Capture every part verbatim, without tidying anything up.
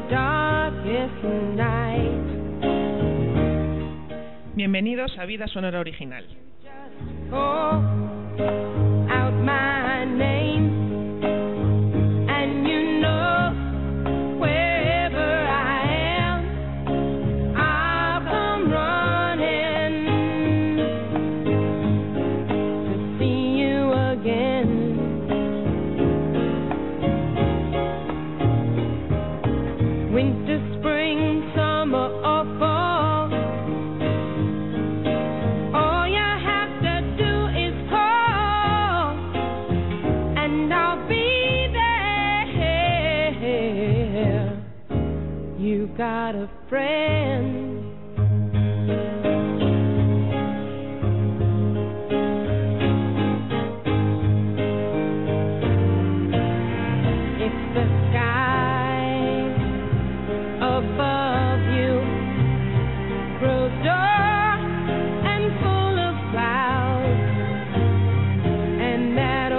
darkest night. Bienvenidos a Vida Sonora Original. Just call out my name, and you know wherever I am, I'll come running to see you again. Winter, spring, summer, or fall, all you have to do is call, and I'll be there. You got a friend. If the sky above you grows dark and full of clouds, and that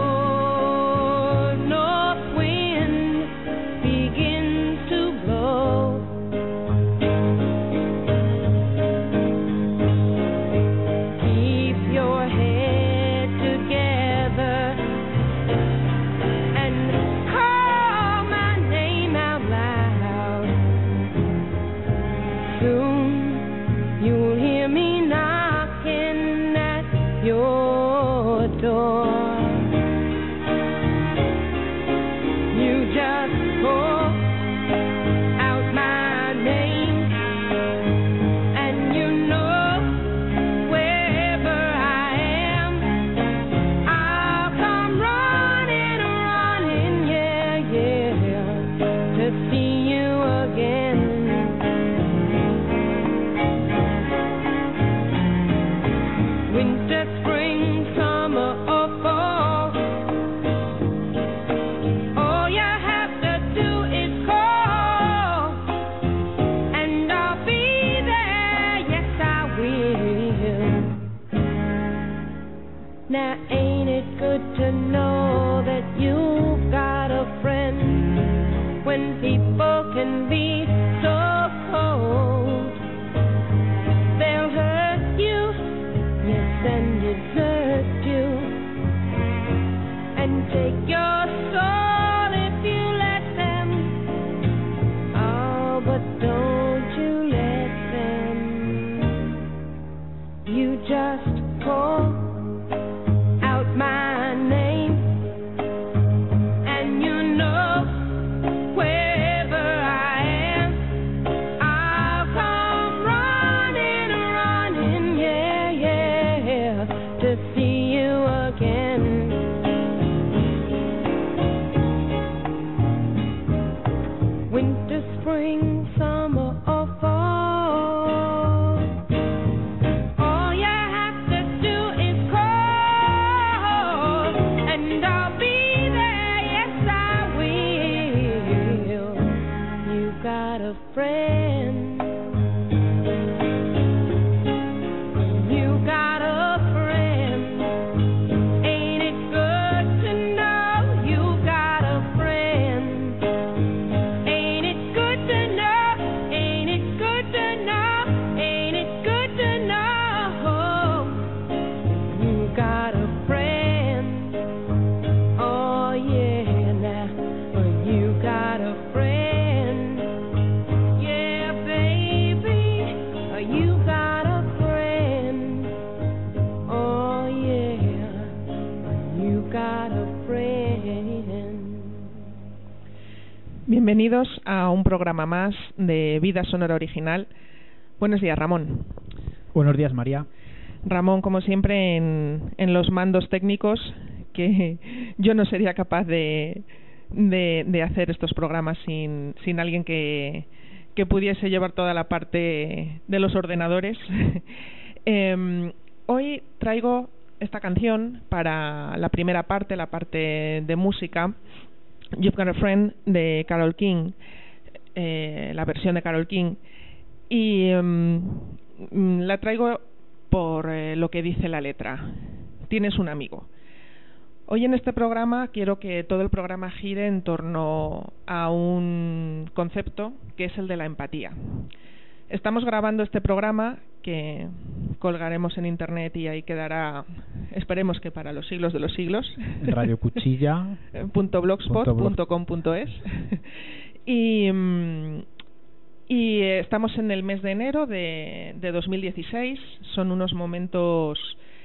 old north wind begins to blow, keep your head together and call my name out loud. Soon you'll hear me knocking at your door. You just call out my name, and you know wherever I am, I'll come running, running, yeah, yeah, to see you again. Winter, spring, summer, or fall, all you have to do is call, and I'll be there, yes I will. Now ain't it good to know that you've got a friend when people can be so cold? They'll hurt you, yes, and desert you, and take your soul if you let them. Oh, but don't you let them. You just call out my name, and you know wherever I am, I'll come running, running, yeah, yeah, to see you again. Winter, spring, summer, or fall, all you have to do is call, and I'll be there, yes I will. You got a friend. You got a friend. Ain't it good to know you got a friend? Ain't it good to know? Ain't it good to know? Ain't it good to know you got a friend? Oh yeah, now you got a friend. Yeah, baby, you got a friend. Oh yeah, you got a friend. Bienvenidos a un programa más de Vida Sonora Original. Buenos días, Ramón. Buenos días, María. Ramón, como siempre, en, en los mandos técnicos, que yo no sería capaz de, de, de hacer estos programas sin, sin alguien que, que pudiese llevar toda la parte de los ordenadores. eh, hoy traigo esta canción para la primera parte, la parte de música, You've Got a Friend, de Carole King, eh, la versión de Carole King, y um, la traigo por eh, lo que dice la letra. Tienes un amigo. Hoy en este programa quiero que todo el programa gire en torno a un concepto que es el de la empatía. Estamos grabando este programa que colgaremos en internet y ahí quedará, esperemos que para los siglos de los siglos, en radio cuchilla punto blogspot punto com punto es. y, y estamos en el mes de enero de, de dos mil dieciséis. Son unos momentos,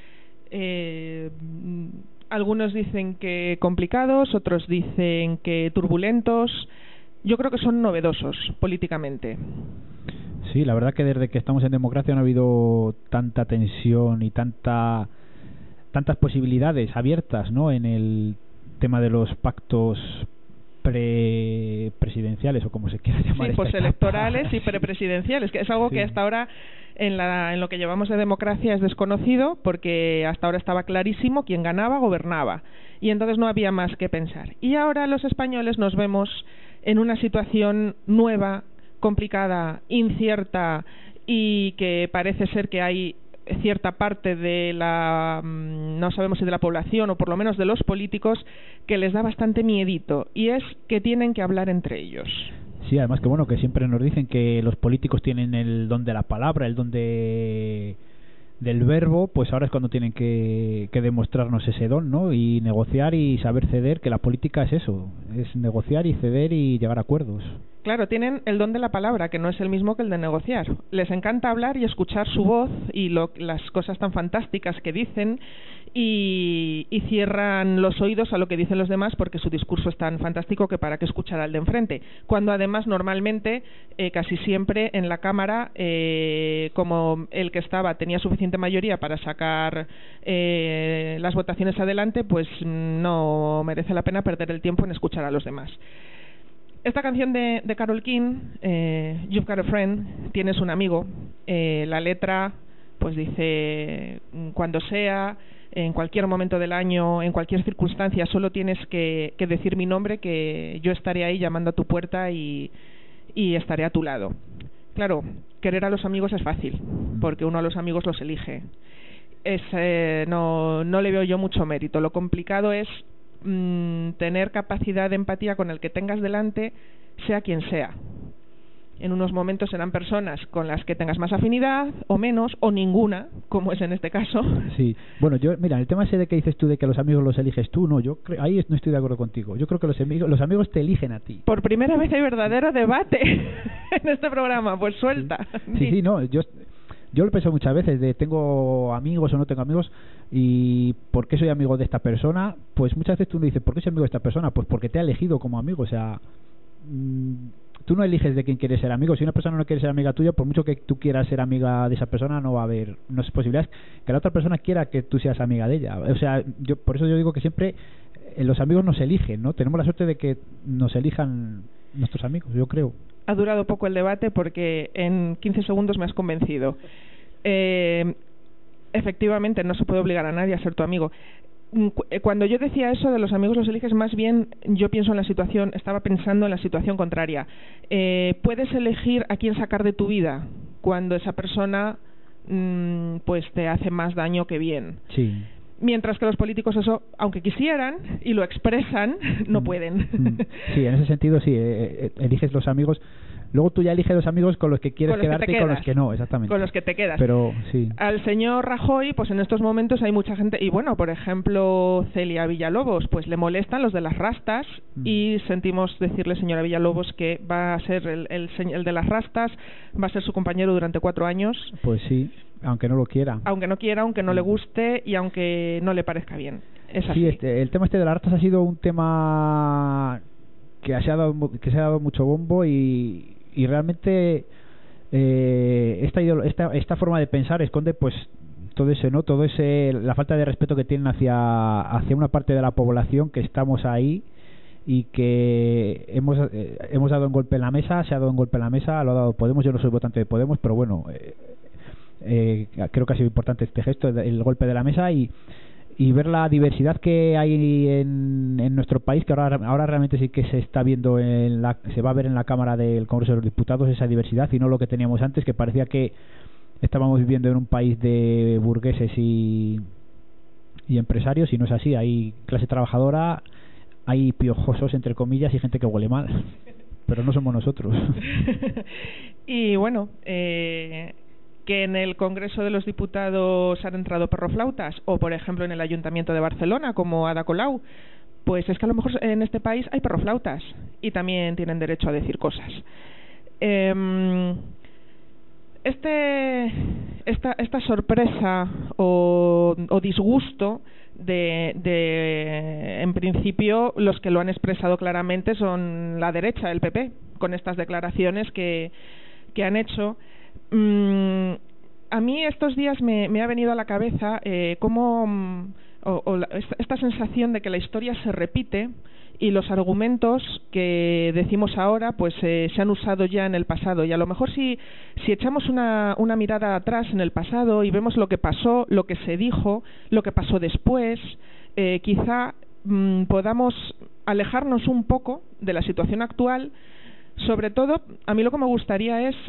eh, algunos dicen que complicados, otros dicen que turbulentos. Yo creo que son novedosos políticamente. Sí, la verdad que desde que estamos en democracia no ha habido tanta tensión y tanta tantas posibilidades abiertas, ¿no?, en el tema de los pactos pre-presidenciales o como se quiera llamar. Sí, postelectorales y prepresidenciales, que es algo sí. que hasta ahora en, la, en lo que llevamos de democracia es desconocido, porque hasta ahora estaba clarísimo quién ganaba, gobernaba, y entonces no había más que pensar. Y ahora los españoles nos vemos en una situación nueva, complicada, incierta, y que parece ser que hay cierta parte de la, no sabemos si de la población o por lo menos de los políticos, que les da bastante miedito, y es que tienen que hablar entre ellos. Sí, además que bueno, que siempre nos dicen que los políticos tienen el don de la palabra, el don de del verbo, pues ahora es cuando tienen que, que demostrarnos ese don, ¿no? Y negociar y saber ceder, que la política es eso, es negociar y ceder y llegar a acuerdos. Claro, tienen el don de la palabra, que no es el mismo que el de negociar. Les encanta hablar y escuchar su voz y lo, las cosas tan fantásticas que dicen, y, y cierran los oídos a lo que dicen los demás porque su discurso es tan fantástico que para qué escuchar al de enfrente. Cuando además normalmente, eh, casi siempre en la Cámara, eh, como el que estaba tenía suficiente mayoría para sacar eh, las votaciones adelante, pues no merece la pena perder el tiempo en escuchar a los demás. Esta canción de, de Carole King, eh, You've Got a Friend, tienes un amigo, eh, la letra pues dice, cuando sea, en cualquier momento del año, en cualquier circunstancia, solo tienes que, que decir mi nombre, que yo estaré ahí llamando a tu puerta y, y estaré a tu lado. Claro, querer a los amigos es fácil, porque uno a los amigos los elige. Es, eh, no, no le veo yo mucho mérito. Lo complicado es mmm, tener capacidad de empatía con el que tengas delante, sea quien sea. En unos momentos serán personas con las que tengas más afinidad, o menos, o ninguna, como es en este caso. Sí, bueno, yo, mira, el tema ese de que dices tú de que los amigos los eliges tú, no, yo creo, ahí no estoy de acuerdo contigo. Yo creo que los amigos, los amigos te eligen a ti. Por primera vez hay verdadero debate en este programa, pues suelta. Sí, sí, sí, no, yo... Yo lo pienso muchas veces, de tengo amigos o no tengo amigos, y ¿por qué soy amigo de esta persona? Pues muchas veces tú me dices, ¿por qué soy amigo de esta persona? Pues porque te ha elegido como amigo, o sea, mmm, tú no eliges de quién quieres ser amigo. Si una persona no quiere ser amiga tuya, por mucho que tú quieras ser amiga de esa persona, no va a haber, no es posibilidad que la otra persona quiera que tú seas amiga de ella. O sea, yo por eso yo digo que siempre eh, los amigos nos eligen, ¿no? Tenemos la suerte de que nos elijan nuestros amigos, yo creo. Ha durado poco el debate porque en quince segundos me has convencido. Eh, efectivamente, no se puede obligar a nadie a ser tu amigo. Cuando yo decía eso de los amigos los eliges, más bien yo pienso en la situación, estaba pensando en la situación contraria. Eh, puedes elegir a quién sacar de tu vida cuando esa persona mmm, pues te hace más daño que bien. Sí. Mientras que los políticos eso, aunque quisieran y lo expresan, no mm, pueden. Mm. Sí, en ese sentido sí, eh, eh, eliges los amigos. Luego tú ya eliges los amigos con los que quieres con quedarte que y con los que no, exactamente. Con los que te quedas. Pero sí. Al señor Rajoy, pues en estos momentos hay mucha gente, y bueno, por ejemplo, Celia Villalobos, pues le molestan los de las rastas, mm. y sentimos decirle, señora Villalobos, que va a ser el, el, el de las rastas, va a ser su compañero durante cuatro años. Pues sí, aunque no lo quiera. Aunque no quiera, aunque no le guste y aunque no le parezca bien. Es así. Sí, este, el tema este de las rastas ha sido un tema que se ha dado, que se ha dado mucho bombo y y realmente eh, esta, esta esta forma de pensar esconde pues todo ese no todo ese la falta de respeto que tienen hacia hacia una parte de la población que estamos ahí y que hemos eh, hemos dado un golpe en la mesa, se ha dado un golpe en la mesa, lo ha dado Podemos. Yo no soy votante de Podemos, pero bueno, eh, eh, creo que ha sido importante este gesto, el, el golpe de la mesa, y y ver la diversidad que hay en, en nuestro país, que ahora ahora realmente sí que se está viendo en la, se va a ver en la Cámara del Congreso de los Diputados, esa diversidad, y no lo que teníamos antes, que parecía que estábamos viviendo en un país de burgueses y y empresarios, y no es así. Hay clase trabajadora, hay piojosos entre comillas y gente que huele mal, pero no somos nosotros. Y bueno, eh, que en el Congreso de los Diputados han entrado perroflautas, o por ejemplo en el Ayuntamiento de Barcelona como Ada Colau, pues es que a lo mejor en este país hay perroflautas y también tienen derecho a decir cosas. Eh, este esta esta sorpresa o, o disgusto de, de en principio los que lo han expresado claramente son la derecha, el P P, con estas declaraciones que, que han hecho. Mm, a mí estos días me, me ha venido a la cabeza eh, cómo o, o la, esta, esta sensación de que la historia se repite y los argumentos que decimos ahora pues eh, se han usado ya en el pasado, y a lo mejor si, si echamos una, una mirada atrás en el pasado y vemos lo que pasó, lo que se dijo, lo que pasó después, eh, quizá mmm, podamos alejarnos un poco de la situación actual. Sobre todo, a mí lo que me gustaría es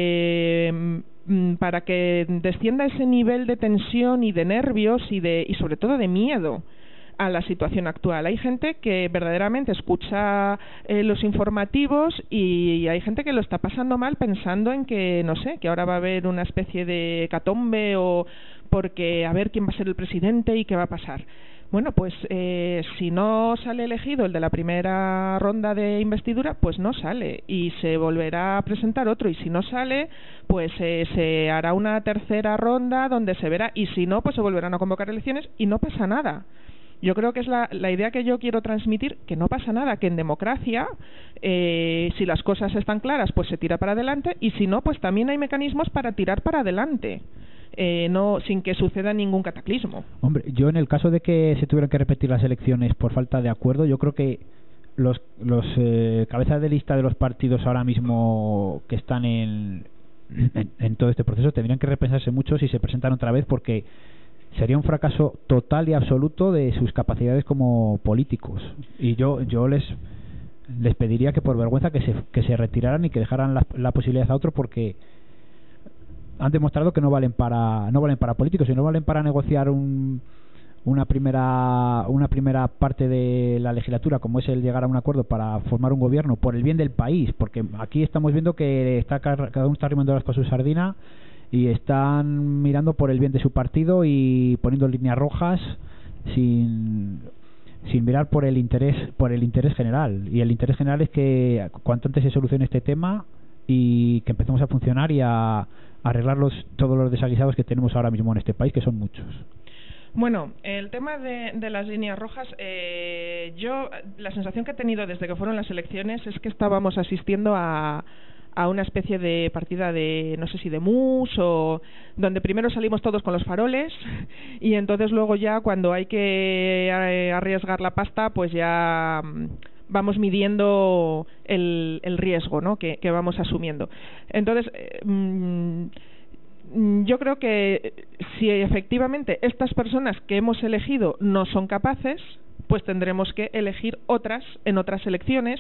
eh, para que descienda ese nivel de tensión y de nervios y de y sobre todo de miedo a la situación actual. Hay gente que verdaderamente escucha eh, los informativos y hay gente que lo está pasando mal pensando en que, no sé, que ahora va a haber una especie de hecatombe o porque a ver quién va a ser el presidente y qué va a pasar. Bueno, pues eh, si no sale elegido el de la primera ronda de investidura, pues no sale y se volverá a presentar otro, y si no sale, pues eh, se hará una tercera ronda donde se verá, y si no, pues se volverán a convocar elecciones y no pasa nada. Yo creo que es la, la idea que yo quiero transmitir, que no pasa nada, que en democracia, eh, si las cosas están claras, pues se tira para adelante, y si no, pues también hay mecanismos para tirar para adelante. Eh, no sin que suceda ningún cataclismo. Hombre, yo en el caso de que se tuvieran que repetir las elecciones por falta de acuerdo, yo creo que los los eh, cabezas de lista de los partidos ahora mismo que están en, en, en todo este proceso tendrían que repensarse mucho si se presentan otra vez, porque sería un fracaso total y absoluto de sus capacidades como políticos. Y yo yo les les pediría que por vergüenza que se que se retiraran y que dejaran la, la posibilidad a otro, porque han demostrado que no valen para no valen para políticos, y no valen para negociar un, una primera una primera parte de la legislatura, como es el llegar a un acuerdo para formar un gobierno por el bien del país, porque aquí estamos viendo que está cada uno está arrimando las cosas a su sardina y están mirando por el bien de su partido y poniendo líneas rojas sin sin mirar por el interés por el interés general, y el interés general es que cuanto antes se solucione este tema y que empecemos a funcionar y a arreglar los, todos los desaguisados que tenemos ahora mismo en este país, que son muchos. Bueno, el tema de, de las líneas rojas, eh, yo la sensación que he tenido desde que fueron las elecciones es que estábamos asistiendo a, a una especie de partida de, no sé si de mus, o donde primero salimos todos con los faroles y entonces luego ya cuando hay que arriesgar la pasta, pues ya vamos midiendo el, el riesgo, ¿no?, que, que vamos asumiendo. Entonces, eh, mmm, yo creo que si efectivamente estas personas que hemos elegido no son capaces, pues tendremos que elegir otras en otras elecciones,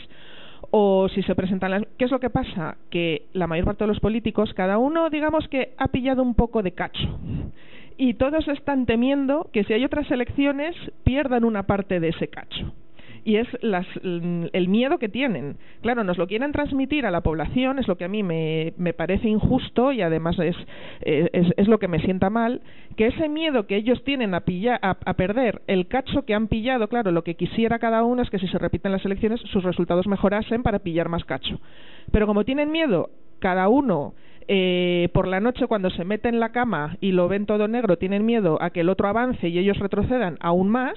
o si se presentan las... ¿Qué es lo que pasa? Que la mayor parte de los políticos, cada uno, digamos que ha pillado un poco de cacho, y todos están temiendo que si hay otras elecciones pierdan una parte de ese cacho. Y es las, el miedo que tienen. Claro, nos lo quieren transmitir a la población, es lo que a mí me, me parece injusto, y además es, es, es lo que me sienta mal, que ese miedo que ellos tienen a, pillar, a, a perder el cacho que han pillado. Claro, lo que quisiera cada uno es que si se repiten las elecciones sus resultados mejorasen para pillar más cacho. Pero como tienen miedo, cada uno... Eh, por la noche cuando se mete en la cama y lo ven todo negro, tienen miedo a que el otro avance y ellos retrocedan aún más,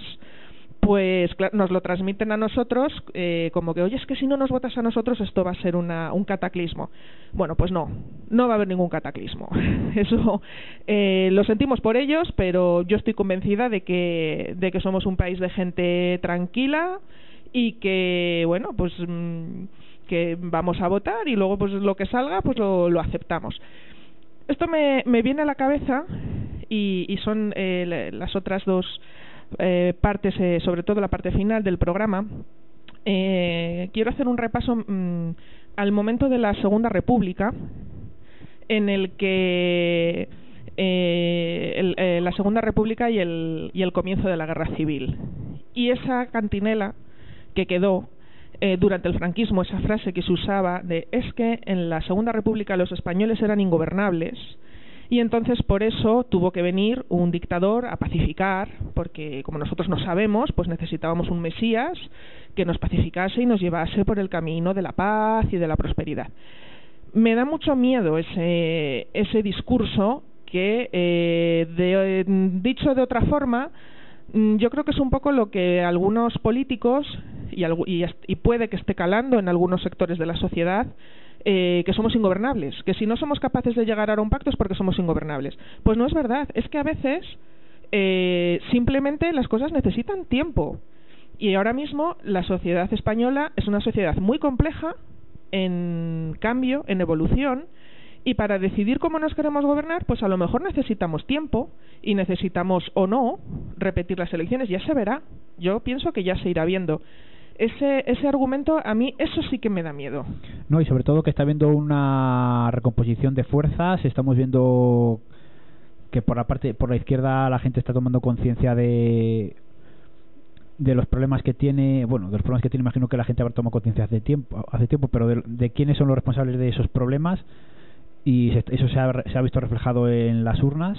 pues nos lo transmiten a nosotros eh, como que, oye, es que si no nos votas a nosotros esto va a ser una, un cataclismo. Bueno, pues no, no va a haber ningún cataclismo. Eso eh, lo sentimos por ellos, pero yo estoy convencida de que, de que somos un país de gente tranquila y que, bueno, pues mmm, que vamos a votar y luego pues lo que salga pues lo, lo aceptamos. Esto me, me viene a la cabeza y, y son eh, las otras dos Eh, partes, eh, sobre todo la parte final del programa. Eh, quiero hacer un repaso mmm, al momento de la Segunda República, en el que eh, el, eh, la Segunda República y el, y el comienzo de la Guerra Civil. Y esa cantinela que quedó eh, durante el franquismo, esa frase que se usaba de es que en la Segunda República los españoles eran ingobernables, y entonces por eso tuvo que venir un dictador a pacificar, porque como nosotros no sabemos, pues necesitábamos un Mesías que nos pacificase y nos llevase por el camino de la paz y de la prosperidad. Me da mucho miedo ese, ese discurso que, eh, de, dicho de otra forma, yo creo que es un poco lo que algunos políticos, y, y, y puede que esté calando en algunos sectores de la sociedad, Eh, que somos ingobernables, que si no somos capaces de llegar a un pacto es porque somos ingobernables. Pues no es verdad, es que a veces eh, simplemente las cosas necesitan tiempo, y ahora mismo la sociedad española es una sociedad muy compleja, en cambio, en evolución, y para decidir cómo nos queremos gobernar, pues a lo mejor necesitamos tiempo, y necesitamos o no repetir las elecciones, ya se verá. Yo pienso que ya se irá viendo. Ese, ese argumento, a mí, eso sí que me da miedo. No, y sobre todo que está habiendo una recomposición de fuerzas. Estamos viendo que por la parte, por la izquierda, la gente está tomando conciencia de de los problemas que tiene. Bueno, de los problemas que tiene, imagino que la gente habrá tomado conciencia hace tiempo, hace tiempo, pero de, de quiénes son los responsables de esos problemas, y se, eso se ha, se ha visto reflejado en las urnas.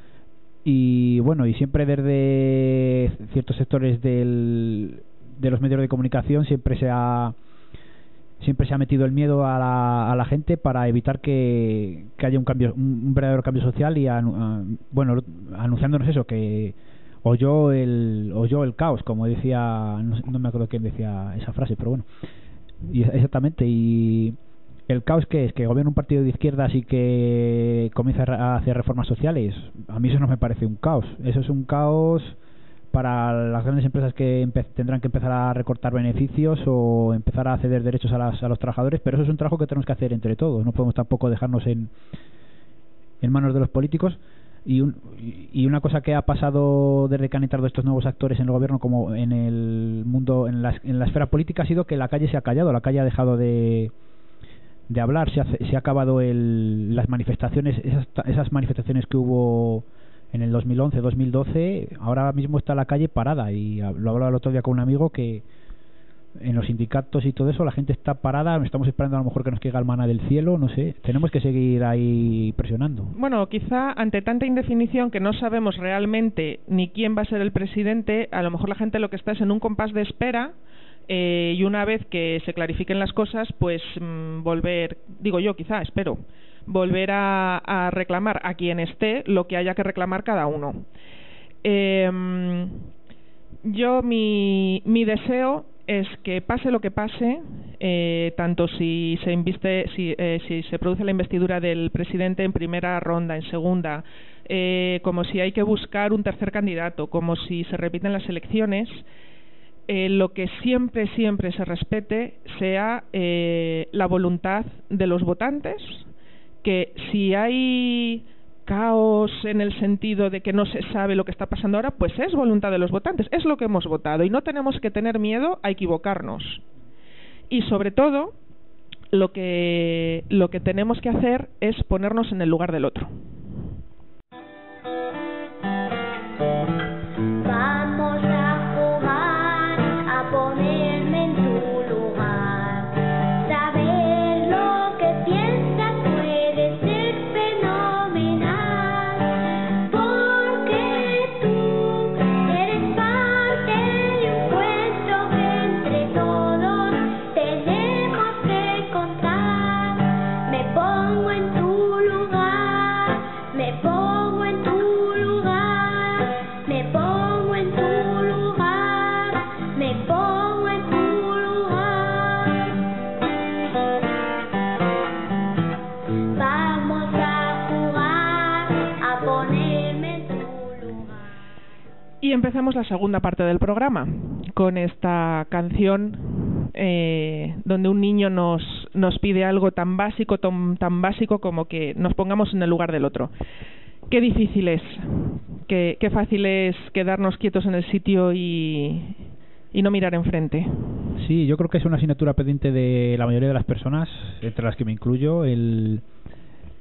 Y bueno, y siempre desde ciertos sectores del de los medios de comunicación siempre se ha siempre se ha metido el miedo a la, a la gente para evitar que, que haya un cambio, un, un verdadero cambio social, y anu, a, bueno, anunciándonos eso, que o yo el o yo el caos, como decía, no, no me acuerdo quién decía esa frase, pero bueno, y exactamente. Y el caos, que es que gobierna un partido de izquierdas y que comienza a hacer reformas sociales, a mí eso no me parece un caos. Eso es un caos para las grandes empresas que tendrán que empezar a recortar beneficios o empezar a ceder derechos a, las, a los trabajadores, pero eso es un trabajo que tenemos que hacer entre todos. No podemos tampoco dejarnos en, en manos de los políticos. Y, un, y una cosa que ha pasado desde que han entrado estos nuevos actores en el gobierno, como en el mundo, en la, en la esfera política, ha sido que la calle se ha callado, la calle ha dejado de de hablar, se ha, se ha acabado el, las manifestaciones, esas, esas manifestaciones que hubo en el dos mil once, dos mil doce. Ahora mismo está la calle parada, y lo hablaba el otro día con un amigo, que en los sindicatos y todo eso la gente está parada. Estamos esperando a lo mejor que nos caiga el maná del cielo, no sé, tenemos que seguir ahí presionando. Bueno, quizá ante tanta indefinición que no sabemos realmente ni quién va a ser el presidente, a lo mejor la gente lo que está es en un compás de espera. Eh, y una vez que se clarifiquen las cosas, pues mmm, volver, digo yo, quizá, espero, volver a, a reclamar a quien esté lo que haya que reclamar cada uno. Eh, yo, mi, mi deseo es que pase lo que pase, eh, tanto si se inviste, si, eh, si se produce la investidura del presidente en primera ronda, en segunda, eh, como si hay que buscar un tercer candidato, como si se repiten las elecciones. Eh, lo que siempre, siempre se respete sea eh, la voluntad de los votantes, que si hay caos en el sentido de que no se sabe lo que está pasando ahora, pues es voluntad de los votantes, es lo que hemos votado, y no tenemos que tener miedo a equivocarnos. Y sobre todo, lo que, lo que tenemos que hacer es ponernos en el lugar del otro. Y empezamos la segunda parte del programa con esta canción eh, donde un niño nos, nos pide algo tan básico, tan, tan básico como que nos pongamos en el lugar del otro. Qué difícil es, qué, qué fácil es quedarnos quietos en el sitio y, y no mirar enfrente. Sí, yo creo que es una asignatura pendiente de la mayoría de las personas, entre las que me incluyo, el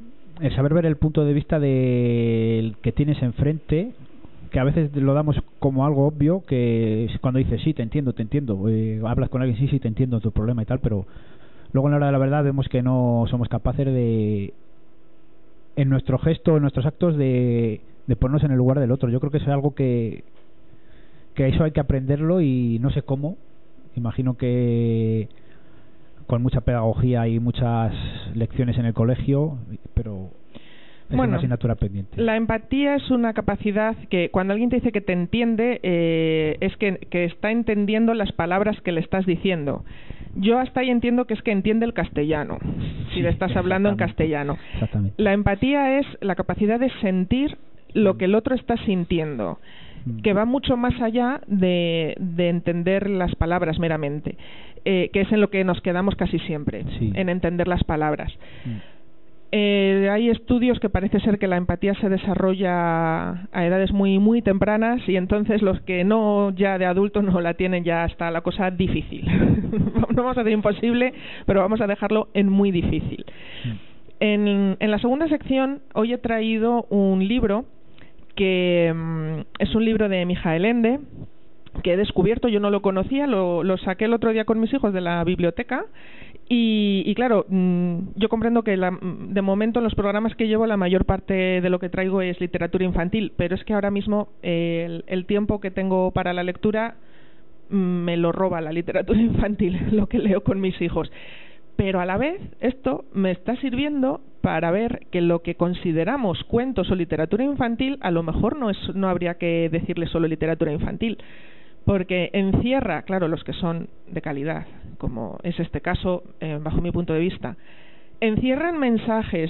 el saber ver el punto de vista del que tienes enfrente, que a veces lo damos como algo obvio, que es cuando dices sí, te entiendo, te entiendo, eh, hablas con alguien, sí, sí, te entiendo tu problema y tal, pero luego en la hora de la verdad vemos que no somos capaces de, en nuestro gesto, en nuestros actos, de, de ponernos en el lugar del otro. Yo creo que eso es algo que, que eso hay que aprenderlo y no sé cómo. Imagino que con mucha pedagogía y muchas lecciones en el colegio, pero es bueno, una asignatura pendiente. La empatía es una capacidad que cuando alguien te dice que te entiende, eh, es que, que está entendiendo las palabras que le estás diciendo. Yo hasta ahí entiendo que es que entiende el castellano, si sí, le estás hablando en castellano. Exactamente. La empatía es la capacidad de sentir lo que el otro está sintiendo, que va mucho más allá de, de entender las palabras meramente, eh, que es en lo que nos quedamos casi siempre, sí. en entender las palabras. Mm. Eh, hay estudios que parece ser que la empatía se desarrolla a edades muy muy tempranas y entonces los que no ya de adultos no la tienen, ya está la cosa difícil. No vamos a decir imposible, pero vamos a dejarlo en muy difícil. Mm. En, en la segunda sección hoy he traído un libro que mmm, es un libro de Mijael Ende, que he descubierto, yo no lo conocía, lo, lo saqué el otro día con mis hijos de la biblioteca y, y claro, mmm, yo comprendo que la, de momento en los programas que llevo la mayor parte de lo que traigo es literatura infantil, pero es que ahora mismo eh, el, el tiempo que tengo para la lectura mmm, me lo roba la literatura infantil, lo que leo con mis hijos. Pero a la vez esto me está sirviendo para ver que lo que consideramos cuentos o literatura infantil a lo mejor no es no habría que decirle solo literatura infantil, porque encierra, claro, los que son de calidad, como es este caso, eh, bajo mi punto de vista, encierran mensajes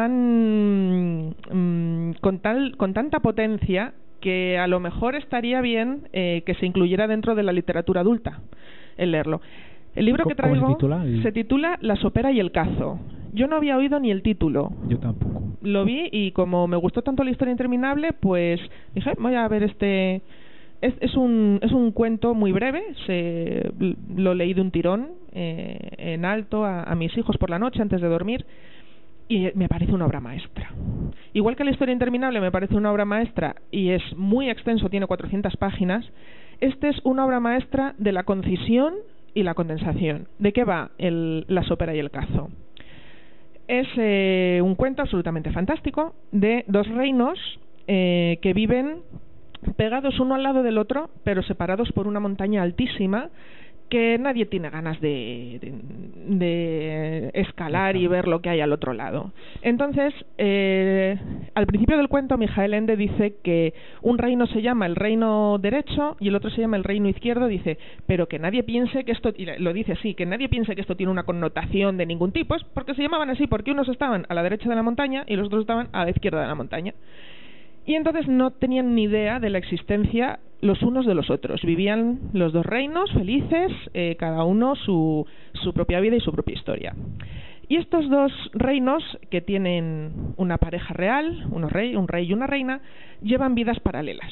tan mmm, con tal con tanta potencia que a lo mejor estaría bien eh, que se incluyera dentro de la literatura adulta el leerlo. El libro que traigo se titula? se titula La sopera y el cazo. Yo no había oído ni el título. Yo tampoco. Lo vi y como me gustó tanto La historia interminable, pues dije, voy a ver este... Es, es un es un cuento muy breve, se, lo leí de un tirón, eh, en alto, a, a mis hijos por la noche antes de dormir, y me parece una obra maestra. Igual que La historia interminable me parece una obra maestra y es muy extenso, tiene cuatrocientas páginas, este es una obra maestra de la concisión y la condensación. ¿De qué va el, La sopera y el cazo? Es eh, un cuento absolutamente fantástico de dos reinos eh, que viven pegados uno al lado del otro, pero separados por una montaña altísima que nadie tiene ganas de, de, de escalar y ver lo que hay al otro lado. Entonces, eh, al principio del cuento, Mijael Ende dice que un reino se llama el reino derecho y el otro se llama el reino izquierdo. Dice, pero que nadie piense que esto, y lo dice así, que nadie piense que esto tiene una connotación de ningún tipo, es porque se llamaban así, porque unos estaban a la derecha de la montaña y los otros estaban a la izquierda de la montaña. Y entonces no tenían ni idea de la existencia los unos de los otros. Vivían los dos reinos felices, eh, cada uno su, su propia vida y su propia historia. Y estos dos reinos, que tienen una pareja real, unos rey, un rey y una reina, llevan vidas paralelas,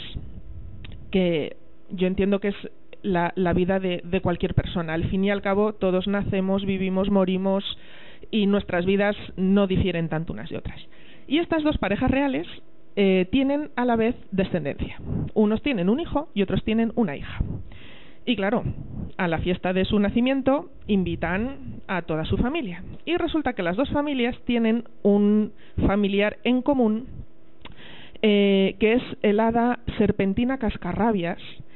que yo entiendo que es la, la vida de, de cualquier persona. Al fin y al cabo, todos nacemos, vivimos, morimos, y nuestras vidas no difieren tanto unas de otras. Y estas dos parejas reales Eh, tienen a la vez descendencia. Unos tienen un hijo y otros tienen una hija. Y claro, a la fiesta de su nacimiento invitan a toda su familia. Y resulta que las dos familias tienen un familiar en común, eh, que es el hada Serpentina Cascarrabias,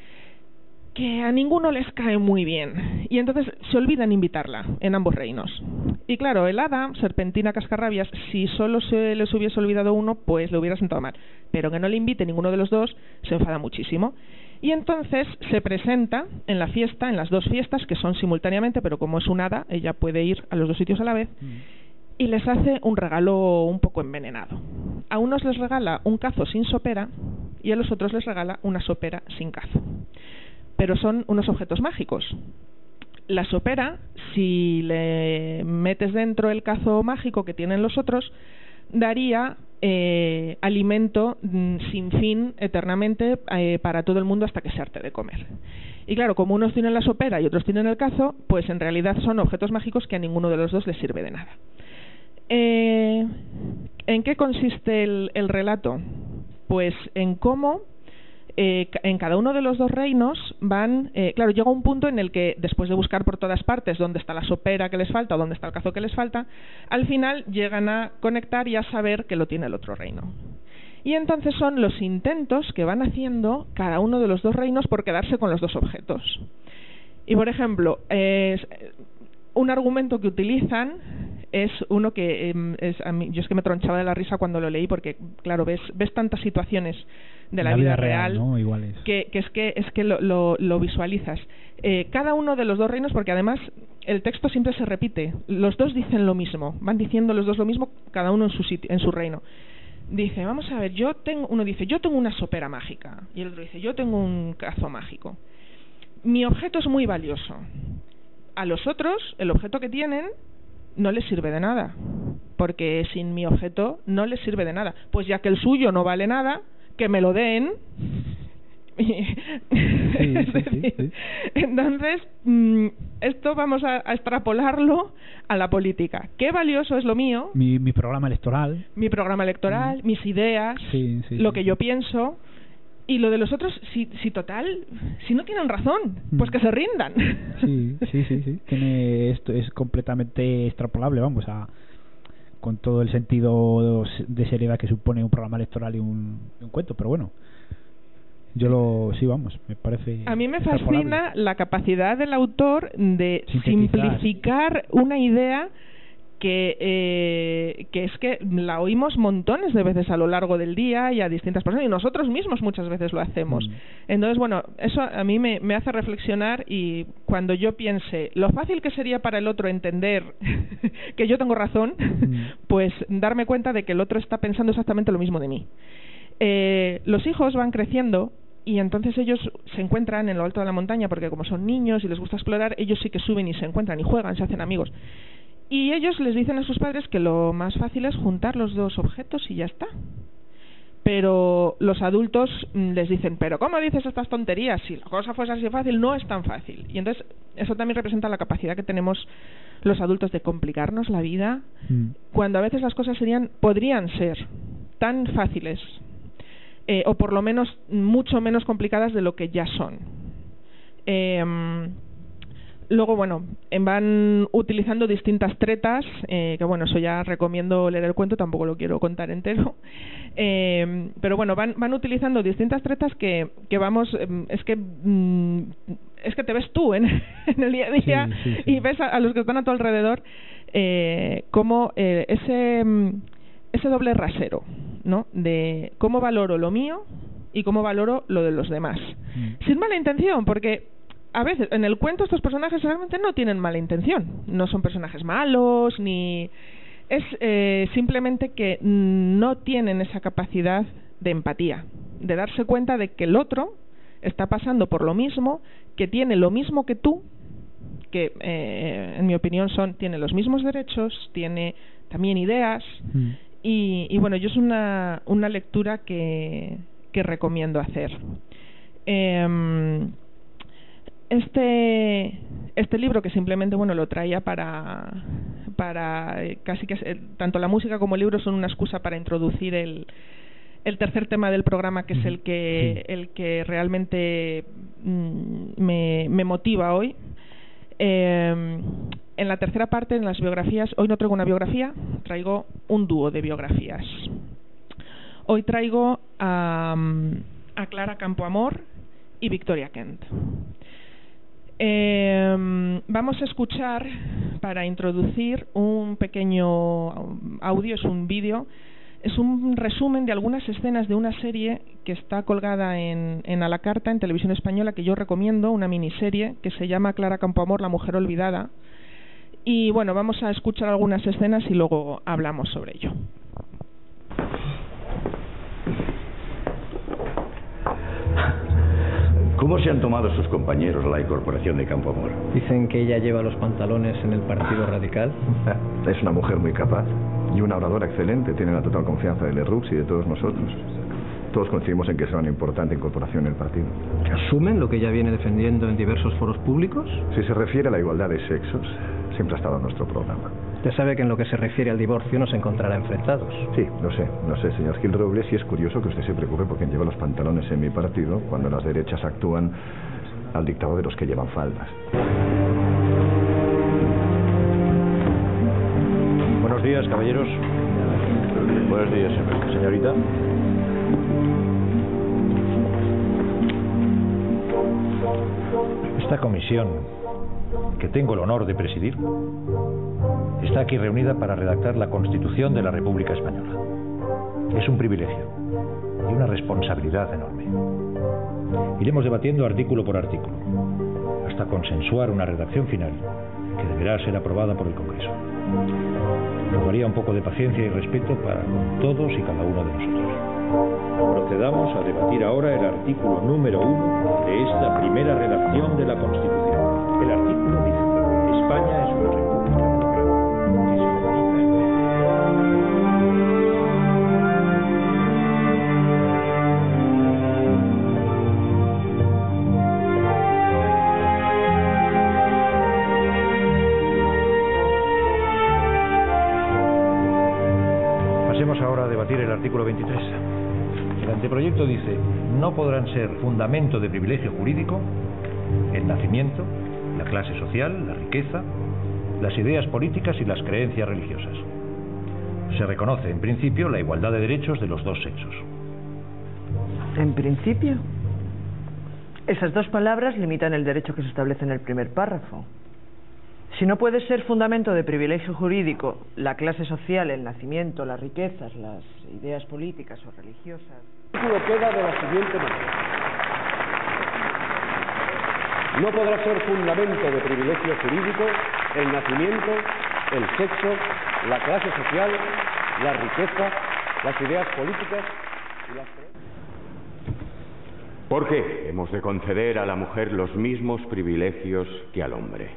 que a ninguno les cae muy bien, y entonces se olvidan invitarla en ambos reinos. Y claro, el hada Serpentina Cascarrabias, si solo se les hubiese olvidado uno, pues le hubiera sentado mal, pero que no le invite ninguno de los dos, se enfada muchísimo. Y entonces se presenta en la fiesta, en las dos fiestas, que son simultáneamente, pero como es un hada, ella puede ir a los dos sitios a la vez, mm. y les hace un regalo un poco envenenado. A unos les regala un cazo sin sopera, y a los otros les regala una sopera sin cazo. Pero son unos objetos mágicos. La sopera, si le metes dentro el cazo mágico que tienen los otros, daría eh, alimento mm, sin fin eternamente eh, para todo el mundo hasta que se harte de comer. Y claro, como unos tienen la sopera y otros tienen el cazo, pues en realidad son objetos mágicos que a ninguno de los dos les sirve de nada. Eh, ¿en qué consiste el, el relato? Pues en cómo eh, en cada uno de los dos reinos van... Eh, claro, llega un punto en el que, después de buscar por todas partes dónde está la sopera que les falta o dónde está el cazo que les falta, al final llegan a conectar y a saber que lo tiene el otro reino. Y entonces son los intentos que van haciendo cada uno de los dos reinos por quedarse con los dos objetos. Y, por ejemplo, eh, un argumento que utilizan es uno que eh, es a mí, yo es que me tronchaba de la risa cuando lo leí, porque, claro, ves ves tantas situaciones de la, la vida, vida real, real ¿no? Iguales. Que, que es que es que lo, lo, lo visualizas. Eh, cada uno de los dos reinos, porque además el texto siempre se repite. Los dos dicen lo mismo, van diciendo los dos lo mismo, cada uno en su sitio, en su reino. Dice, vamos a ver, yo tengo, uno dice, yo tengo una sopera mágica, y el otro dice, yo tengo un cazo mágico. Mi objeto es muy valioso. A los otros, el objeto que tienen no les sirve de nada, porque sin mi objeto no les sirve de nada. Pues ya que el suyo no vale nada, que me lo den. Sí, sí, sí, sí. Entonces, mmm, esto vamos a, a extrapolarlo a la política. ¿Qué valioso es lo mío? Mi, mi programa electoral. Mi programa electoral, mm. mis ideas, sí, sí, lo sí, que sí. yo pienso. Y lo de los otros, si, si total, si no tienen razón, pues que se rindan. Sí, sí, sí, sí. Tiene, esto es completamente extrapolable, vamos, a con todo el sentido de seriedad que supone un programa electoral y un, un cuento, pero bueno. Yo lo, sí, vamos, me parece. A mí me fascina la capacidad del autor de simplificar una idea que, eh, que es que la oímos montones de veces a lo largo del día y a distintas personas, y nosotros mismos muchas veces lo hacemos. Mm. Entonces, bueno, eso a mí me, me hace reflexionar, y cuando yo piense lo fácil que sería para el otro entender que yo tengo razón, mm. pues darme cuenta de que el otro está pensando exactamente lo mismo de mí. Eh, los hijos van creciendo y entonces ellos se encuentran en lo alto de la montaña, porque como son niños y les gusta explorar, ellos sí que suben y se encuentran y juegan, se hacen amigos. Y ellos les dicen a sus padres que lo más fácil es juntar los dos objetos y ya está. Pero los adultos les dicen, pero ¿cómo dices estas tonterías? Si la cosa fuese así fácil, no es tan fácil. Y entonces eso también representa la capacidad que tenemos los adultos de complicarnos la vida, mm. cuando a veces las cosas serían, podrían ser tan fáciles, eh, o por lo menos mucho menos complicadas de lo que ya son. Eh, Luego, bueno, van utilizando distintas tretas, eh, que bueno, eso ya recomiendo leer el cuento, tampoco lo quiero contar entero. Eh, pero bueno, van van utilizando distintas tretas que, que vamos, eh, es que mm, es que te ves tú en, en el día a día, sí, sí, sí. Y ves a, a los que están a tu alrededor, eh, como eh, ese, ese doble rasero, ¿no? De cómo valoro lo mío y cómo valoro lo de los demás. Mm. Sin mala intención, porque a veces, en el cuento, estos personajes realmente no tienen mala intención. No son personajes malos, ni... Es eh, simplemente que no tienen esa capacidad de empatía, de darse cuenta de que el otro está pasando por lo mismo, que tiene lo mismo que tú, que eh, en mi opinión son tiene los mismos derechos, tiene también ideas, mm. y, y bueno, yo es una, una lectura que, que recomiendo hacer. Eh, Este este libro, que simplemente bueno lo traía para para eh, casi que eh, tanto la música como el libro son una excusa para introducir el el tercer tema del programa, que es el que sí. el que realmente mm, me, me motiva hoy. Eh, en la tercera parte, en las biografías, hoy no traigo una biografía, traigo un dúo de biografías. Hoy traigo a, a Clara Campoamor y Victoria Kent. Eh, vamos a escuchar, para introducir, un pequeño audio, es un vídeo, es un resumen de algunas escenas de una serie que está colgada en, en A la Carta, en Televisión Española, que yo recomiendo, una miniserie que se llama Clara Campoamor, la mujer olvidada. Y bueno, vamos a escuchar algunas escenas y luego hablamos sobre ello. ¿Cómo se han tomado sus compañeros la incorporación de Campoamor? Dicen que ella lleva los pantalones en el Partido Radical. Es una mujer muy capaz y una oradora excelente. Tiene la total confianza de Lerroux y de todos nosotros. todos coincidimos en que será una importante incorporación en el partido. ¿Asumen lo que ya viene defendiendo en diversos foros públicos? Si se refiere a la igualdad de sexos, siempre ha estado en nuestro programa. Usted sabe que en lo que se refiere al divorcio nos encontrará enfrentados. Sí, lo sé, lo sé, señor Gil Robles, y es curioso que usted se preocupe por quien lleva los pantalones en mi partido cuando las derechas actúan al dictado de los que llevan faldas. Buenos días, caballeros. Buenos días, señorita. Esta comisión, que tengo el honor de presidir, está aquí reunida para redactar la Constitución de la República Española. Es un privilegio y una responsabilidad enorme. Iremos debatiendo artículo por artículo, hasta consensuar una redacción final que deberá ser aprobada por el Congreso. Rogaría un poco de paciencia y respeto para con todos y cada uno de nosotros. Procedamos a debatir ahora el artículo número uno de esta primera redacción de la Constitución. El artículo dice: España es una república democrática que se organiza en... Pasemos ahora a debatir el artículo veintitrés. El anteproyecto dice: no podrán ser fundamento de privilegio jurídico el nacimiento, la clase social, la riqueza, las ideas políticas y las creencias religiosas. Se reconoce, en principio, la igualdad de derechos de los dos sexos. ¿En principio? Esas dos palabras limitan el derecho que se establece en el primer párrafo. Si no puede ser fundamento de privilegio jurídico la clase social, el nacimiento, las riquezas, las ideas políticas o religiosas... El artículo queda de la siguiente manera: no podrá ser fundamento de privilegio jurídico el nacimiento, el sexo, la clase social, la riqueza, las ideas políticas y las creencias. ¿Por qué hemos de conceder a la mujer los mismos privilegios que al hombre?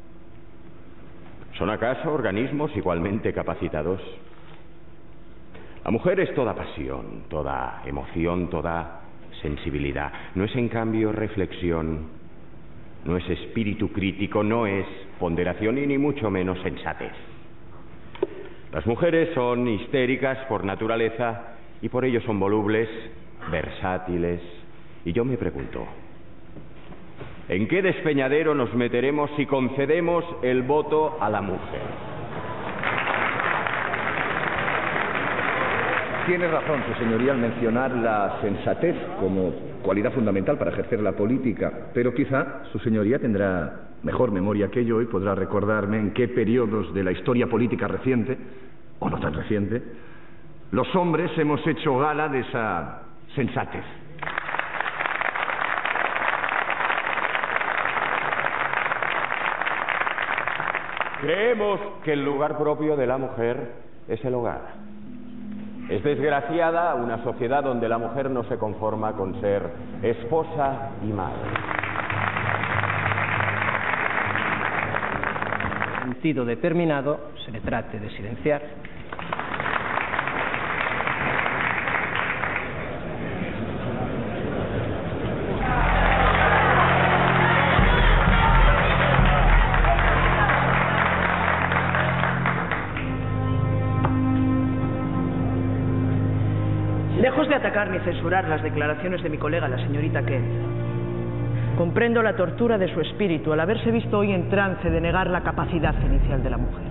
¿Son acaso organismos igualmente capacitados? La mujer es toda pasión, toda emoción, toda sensibilidad. No es, en cambio, reflexión, no es espíritu crítico, no es ponderación y ni mucho menos sensatez. Las mujeres son histéricas por naturaleza y por ello son volubles, versátiles. Y yo me pregunto, ¿en qué despeñadero nos meteremos si concedemos el voto a la mujer? Tiene razón, su señoría, al mencionar la sensatez como cualidad fundamental para ejercer la política, pero quizá su señoría tendrá mejor memoria que yo y podrá recordarme en qué periodos de la historia política reciente, o no tan reciente, los hombres hemos hecho gala de esa sensatez. Creemos que el lugar propio de la mujer es el hogar. Es desgraciada una sociedad donde la mujer no se conforma con ser esposa y madre. En sentido determinado se le trate de silenciar. Lejos de atacar ni censurar las declaraciones de mi colega, la señorita Kent, comprendo la tortura de su espíritu al haberse visto hoy en trance de negar la capacidad inicial de la mujer.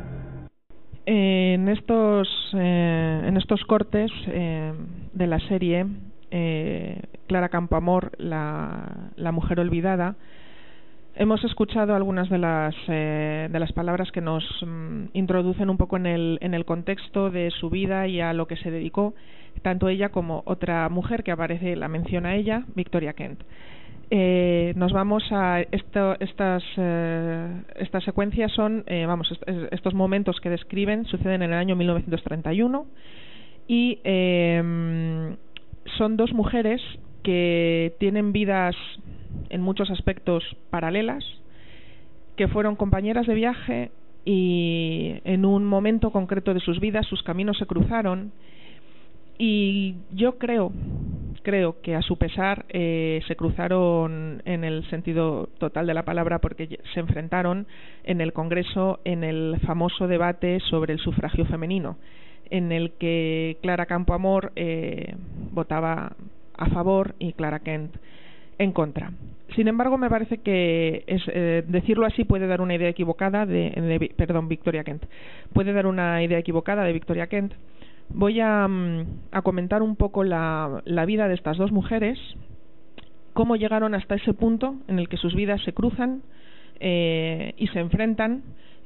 En estos, eh, en estos cortes eh, de la serie, eh, Clara Campoamor, la, la mujer olvidada, hemos escuchado algunas de las, eh, de las palabras que nos mm, introducen un poco en el, en el contexto de su vida y a lo que se dedicó, tanto ella como otra mujer que aparece, la menciona ella, Victoria Kent. Eh, nos vamos a esto, estas eh, estas secuencias son, eh, vamos, est estos momentos que describen suceden en el año mil novecientos treinta y uno y eh, son dos mujeres que tienen vidas en muchos aspectos paralelas, que fueron compañeras de viaje y en un momento concreto de sus vidas sus caminos se cruzaron y yo creo creo que a su pesar eh, se cruzaron en el sentido total de la palabra, porque se enfrentaron en el Congreso en el famoso debate sobre el sufragio femenino, en el que Clara Campoamor eh, votaba a favor y Clara Kent en contra. Sin embargo, me parece que es, eh, decirlo así puede dar una idea equivocada de, de perdón, Victoria Kent. Puede dar una idea equivocada de Victoria Kent. Voy a, a comentar un poco la, la vida de estas dos mujeres, cómo llegaron hasta ese punto en el que sus vidas se cruzan eh, y se enfrentan,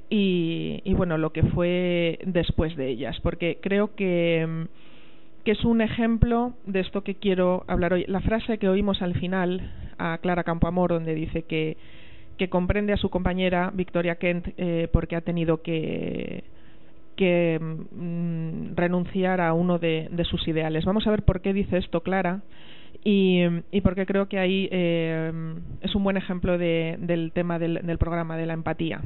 y, y bueno, lo que fue después de ellas, porque creo que, que es un ejemplo de esto que quiero hablar hoy. La frase que oímos al final a Clara Campoamor, donde dice que, que comprende a su compañera Victoria Kent eh, porque ha tenido que que mm, renunciar a uno de, de sus ideales. Vamos a ver por qué dice esto Clara y, y porque creo que ahí eh, es un buen ejemplo de, del tema del, del programa de la empatía.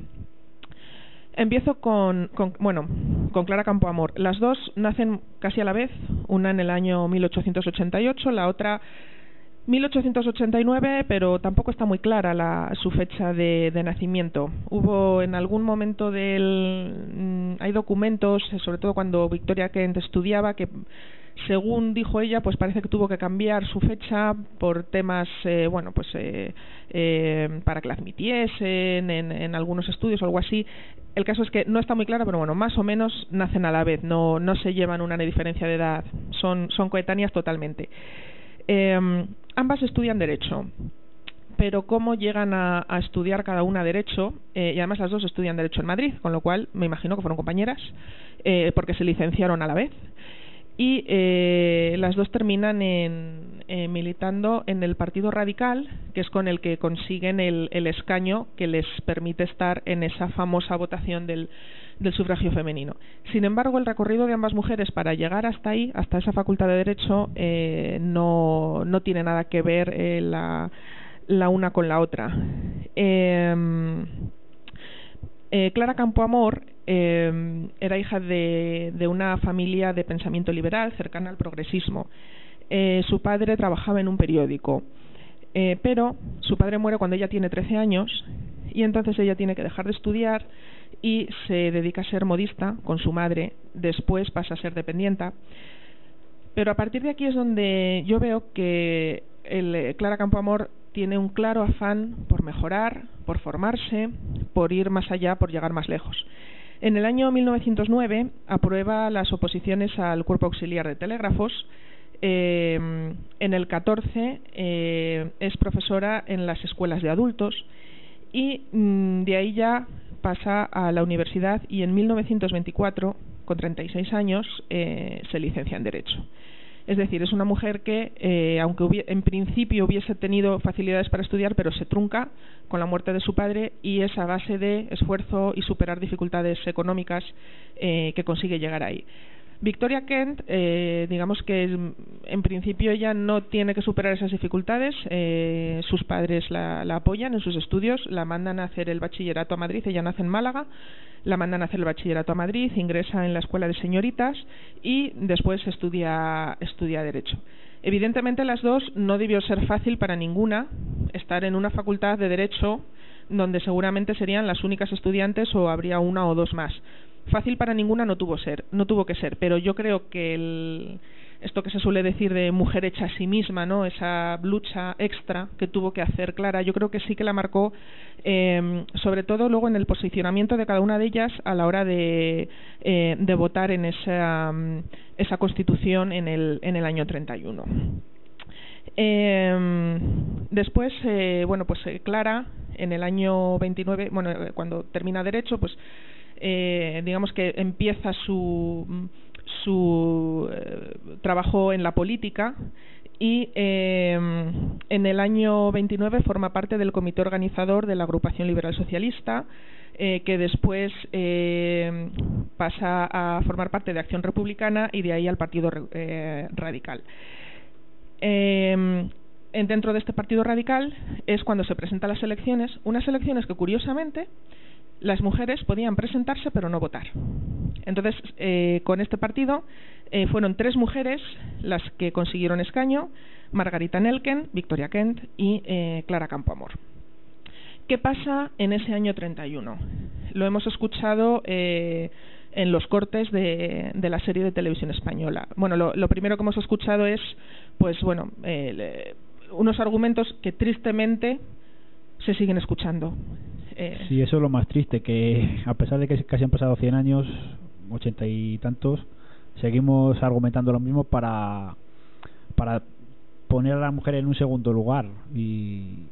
Empiezo con, con, bueno, con Clara Campoamor. Las dos nacen casi a la vez, una en el año mil ochocientos ochenta y ocho, la otra mil ochocientos ochenta y nueve, pero tampoco está muy clara la, su fecha de, de nacimiento. Hubo en algún momento del... Mmm, hay documentos, sobre todo cuando Victoria Kent estudiaba, que según dijo ella, pues parece que tuvo que cambiar su fecha por temas, eh, bueno, pues eh, eh, para que la admitiesen en, en algunos estudios o algo así. El caso es que no está muy clara, pero bueno, más o menos nacen a la vez, no, no se llevan una diferencia de edad, son, son coetáneas totalmente. Eh, ambas estudian Derecho, pero cómo llegan a, a estudiar cada una Derecho, eh, y además las dos estudian Derecho en Madrid, con lo cual me imagino que fueron compañeras, eh, porque se licenciaron a la vez, y eh, las dos terminan en, eh, militando en el Partido Radical, que es con el que consiguen el, el escaño que les permite estar en esa famosa votación del del sufragio femenino. Sin embargo, el recorrido de ambas mujeres para llegar hasta ahí, hasta esa facultad de Derecho, eh, no, no tiene nada que ver eh, la, la una con la otra. Eh, eh, Clara Campoamor eh, era hija de, de una familia de pensamiento liberal cercana al progresismo. Eh, su padre trabajaba en un periódico, eh, pero su padre muere cuando ella tiene trece años, y entonces ella tiene que dejar de estudiar y se dedica a ser modista con su madre. Después pasa a ser dependienta, pero a partir de aquí es donde yo veo que el, Clara Campoamor tiene un claro afán por mejorar, por formarse, por ir más allá, por llegar más lejos. En el año mil novecientos nueve aprueba las oposiciones al Cuerpo Auxiliar de Telégrafos. Eh, en el catorce eh, es profesora en las escuelas de adultos, y mmm, de ahí ya pasa a la universidad, y en mil novecientos veinticuatro, con treinta y seis años, eh, se licencia en Derecho. Es decir, es una mujer que, eh, aunque hubi- en principio hubiese tenido facilidades para estudiar, pero se trunca con la muerte de su padre, y es a base de esfuerzo y superar dificultades económicas eh, que consigue llegar ahí. Victoria Kent, eh, digamos que en principio ella no tiene que superar esas dificultades, eh, sus padres la, la apoyan en sus estudios, la mandan a hacer el bachillerato a Madrid, ella nace en Málaga, la mandan a hacer el bachillerato a Madrid, ingresa en la escuela de señoritas y después estudia, estudia Derecho. Evidentemente las dos no debió ser fácil para ninguna estar en una facultad de Derecho donde seguramente serían las únicas estudiantes o habría una o dos más. Fácil para ninguna no tuvo ser, no tuvo que ser, pero yo creo que el, esto que se suele decir de mujer hecha a sí misma, ¿no? Esa lucha extra que tuvo que hacer Clara, yo creo que sí que la marcó, eh, sobre todo luego en el posicionamiento de cada una de ellas a la hora de, eh, de votar en esa, esa Constitución en el, en el año treinta y uno. Eh, después, eh, bueno, pues eh, Clara en el año veintinueve, bueno, cuando termina Derecho, pues Eh, digamos que empieza su, su eh, trabajo en la política, y eh, en el año veintinueve forma parte del comité organizador de la Agrupación Liberal Socialista, eh, que después eh, pasa a formar parte de Acción Republicana y de ahí al Partido eh, Radical. Eh, dentro de este Partido Radical es cuando se presentan las elecciones, unas elecciones que curiosamente las mujeres podían presentarse pero no votar. Entonces, eh, con este partido eh, fueron tres mujeres las que consiguieron escaño: Margarita Nelken, Victoria Kent y eh, Clara Campoamor. ¿Qué pasa en ese año treinta y uno? Lo hemos escuchado eh, en los cortes de, de la serie de televisión española. Bueno, lo, lo primero que hemos escuchado es, pues bueno, eh, le, unos argumentos que tristemente se siguen escuchando. Eh, sí, eso es lo más triste, que a pesar de que casi han pasado cien años, ochenta y tantos, seguimos argumentando lo mismo para, para poner a la mujer en un segundo lugar, y,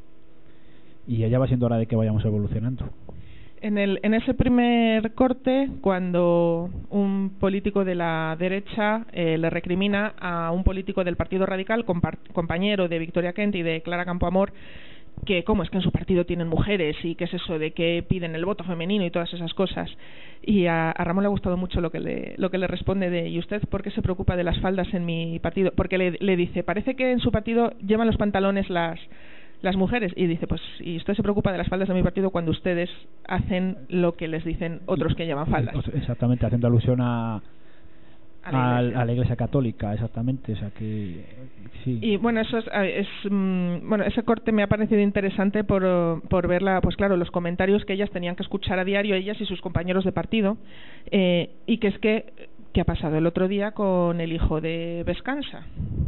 y ya va siendo hora de que vayamos evolucionando. En, el, en ese primer corte, cuando un político de la derecha eh, le recrimina a un político del Partido Radical, compañero de Victoria Kent y de Clara Campoamor, que cómo es que en su partido tienen mujeres y qué es eso de que piden el voto femenino y todas esas cosas, y a, a Ramón le ha gustado mucho lo que le lo que le responde de ¿y usted por qué se preocupa de las faldas en mi partido? Porque le, le dice, parece que en su partido llevan los pantalones las las mujeres, y dice, pues y usted se preocupa de las faldas de mi partido cuando ustedes hacen lo que les dicen otros que llevan faldas. Exactamente, haciendo alusión a A la, a la Iglesia Católica, exactamente, o sea que sí. Y bueno, eso es, es mm, bueno, ese corte me ha parecido interesante por por verla, pues claro, los comentarios que ellas tenían que escuchar a diario, ellas y sus compañeros de partido, eh, y que es que qué ha pasado el otro día con el hijo de Vescansa,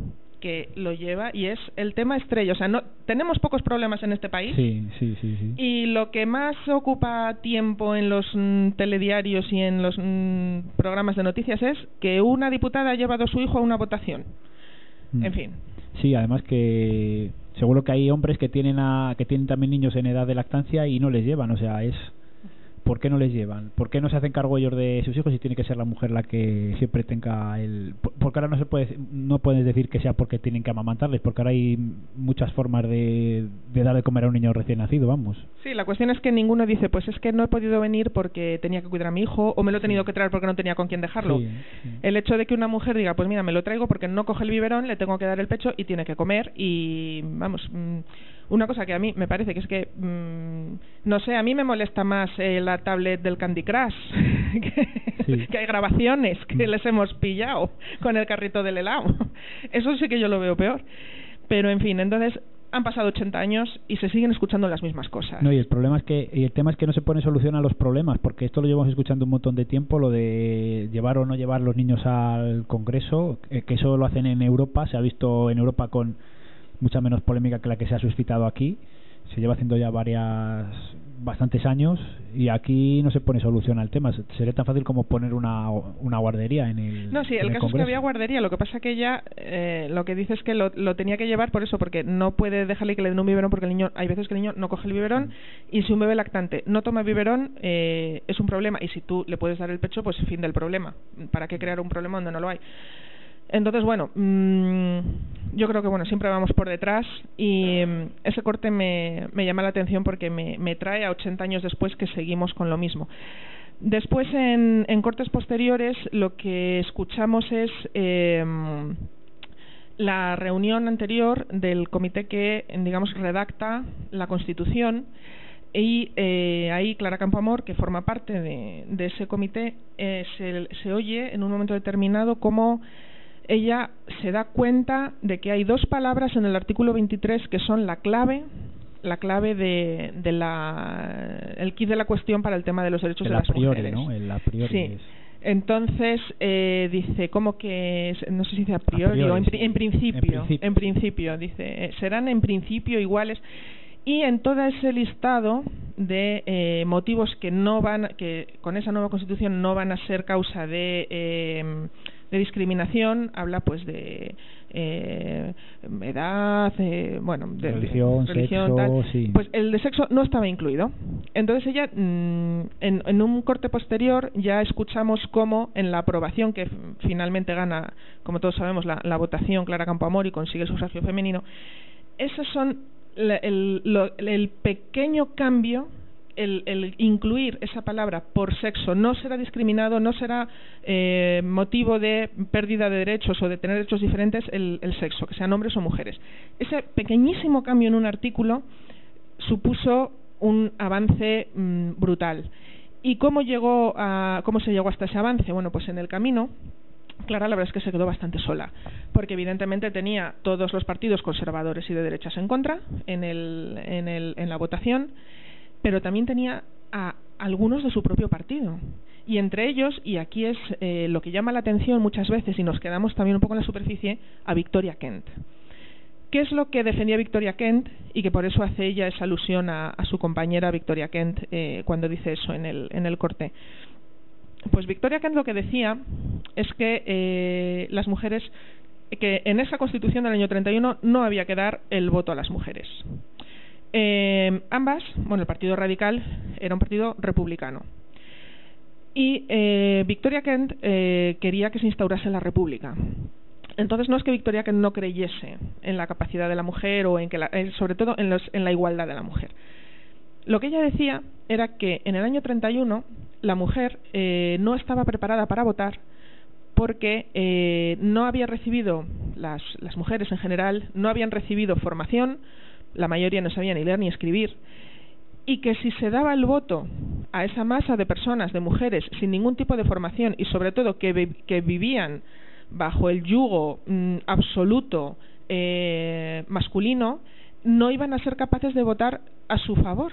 que lo lleva y es el tema estrella. O sea, no tenemos pocos problemas en este país. Sí, sí, sí, sí. Y lo que más ocupa tiempo en los mm, telediarios y en los mm, programas de noticias es que una diputada ha llevado a su hijo a una votación. Mm. En fin. Sí, además que seguro que hay hombres que tienen a, que tienen también niños en edad de lactancia y no les llevan. O sea, es ¿por qué no les llevan? ¿Por qué no se hacen cargo ellos de sus hijos y tiene que ser la mujer la que siempre tenga el...? Porque ahora no se puede, no puedes decir que sea porque tienen que amamantarles, porque ahora hay muchas formas de, de dar de comer a un niño recién nacido, vamos. Sí, la cuestión es que ninguno dice, pues es que no he podido venir porque tenía que cuidar a mi hijo, o me lo he tenido que traer porque no tenía con quién dejarlo. Sí, sí. El hecho de que una mujer diga, pues mira, me lo traigo porque no coge el biberón, le tengo que dar el pecho y tiene que comer, y vamos... Mmm, una cosa que a mí me parece que es que, mmm, no sé, a mí me molesta más eh, la tablet del Candy Crush, que, sí. que hay grabaciones que les hemos pillado con el carrito del helado. Eso sí que yo lo veo peor. Pero, en fin, entonces han pasado ochenta años y se siguen escuchando las mismas cosas. No, y el problema es que y el tema es que no se pone solución a los problemas, porque esto lo llevamos escuchando un montón de tiempo, lo de llevar o no llevar los niños al Congreso, eh, que eso lo hacen en Europa, se ha visto en Europa con mucha menos polémica que la que se ha suscitado aquí, se lleva haciendo ya varias bastantes años y aquí no se pone solución al tema. Sería tan fácil como poner una una guardería en el No, sí, el, el caso Congreso. Es que había guardería, lo que pasa que ella eh, lo que dice es que lo, lo tenía que llevar por eso, porque no puede dejarle que le den un biberón, porque el niño, hay veces que el niño no coge el biberón, mm. y si un bebé lactante no toma biberón eh, es un problema, y si tú le puedes dar el pecho, pues fin del problema. ¿Para qué crear un problema donde no lo hay? Entonces, bueno, mmm, yo creo que bueno siempre vamos por detrás, y mmm, ese corte me, me llama la atención porque me, me trae a ochenta años después que seguimos con lo mismo. Después, en, en cortes posteriores, lo que escuchamos es eh, la reunión anterior del comité que, digamos, redacta la Constitución. Y eh, ahí Clara Campoamor, que forma parte de, de ese comité, eh, se, se oye en un momento determinado cómo ella se da cuenta de que hay dos palabras en el artículo veintitrés que son la clave, la clave de, de la el quid de la cuestión para el tema de los derechos el de las priori, mujeres. ¿no? El a priori. Sí. Es... Entonces eh, dice como que no sé si dice a priori, a priori o en, sí. en, principio, en principio, en principio dice eh, serán en principio iguales. Y en todo ese listado de eh, motivos que no van, que con esa nueva Constitución no van a ser causa de, eh, de discriminación, habla pues de eh, edad, eh, bueno, de religión, de, religión sexo, tal. Sí. Pues el de sexo no estaba incluido. Entonces ella, mmm, en, en un corte posterior, ya escuchamos cómo en la aprobación que finalmente gana, como todos sabemos, la, la votación Clara Campoamor y consigue el sufragio femenino, esos son La, el, lo, el pequeño cambio, el, el incluir esa palabra por sexo, no será discriminado, no será eh, motivo de pérdida de derechos o de tener derechos diferentes el, el sexo, que sean hombres o mujeres. Ese pequeñísimo cambio en un artículo supuso un avance mmm, brutal. ¿Y cómo llegó a, cómo se llegó hasta ese avance? Bueno, pues en el camino Clara la verdad es que se quedó bastante sola, porque evidentemente tenía todos los partidos conservadores y de derechas en contra en, el, en, el, en la votación, pero también tenía a algunos de su propio partido. Y entre ellos, y aquí es eh, lo que llama la atención muchas veces, y nos quedamos también un poco en la superficie, a Victoria Kent. ¿Qué es lo que defendía Victoria Kent? Y que por eso hace ella esa alusión a, a su compañera Victoria Kent eh, cuando dice eso en el, en el corte. Pues Victoria Kent lo que decía es que eh, las mujeres, que en esa Constitución del año treinta y uno no había que dar el voto a las mujeres. Eh, ambas, bueno, el Partido Radical era un partido republicano. Y eh, Victoria Kent eh, quería que se instaurase la República. Entonces no es que Victoria Kent no creyese en la capacidad de la mujer o en que la, eh, sobre todo en, los, en la igualdad de la mujer. Lo que ella decía era que en el año treinta y uno la mujer eh, no estaba preparada para votar porque eh, no había recibido, las, las mujeres en general, no habían recibido formación, la mayoría no sabía ni leer ni escribir, y que si se daba el voto a esa masa de personas, de mujeres, sin ningún tipo de formación y sobre todo que, vi, que vivían bajo el yugo mm, absoluto eh, masculino, no iban a ser capaces de votar a su favor.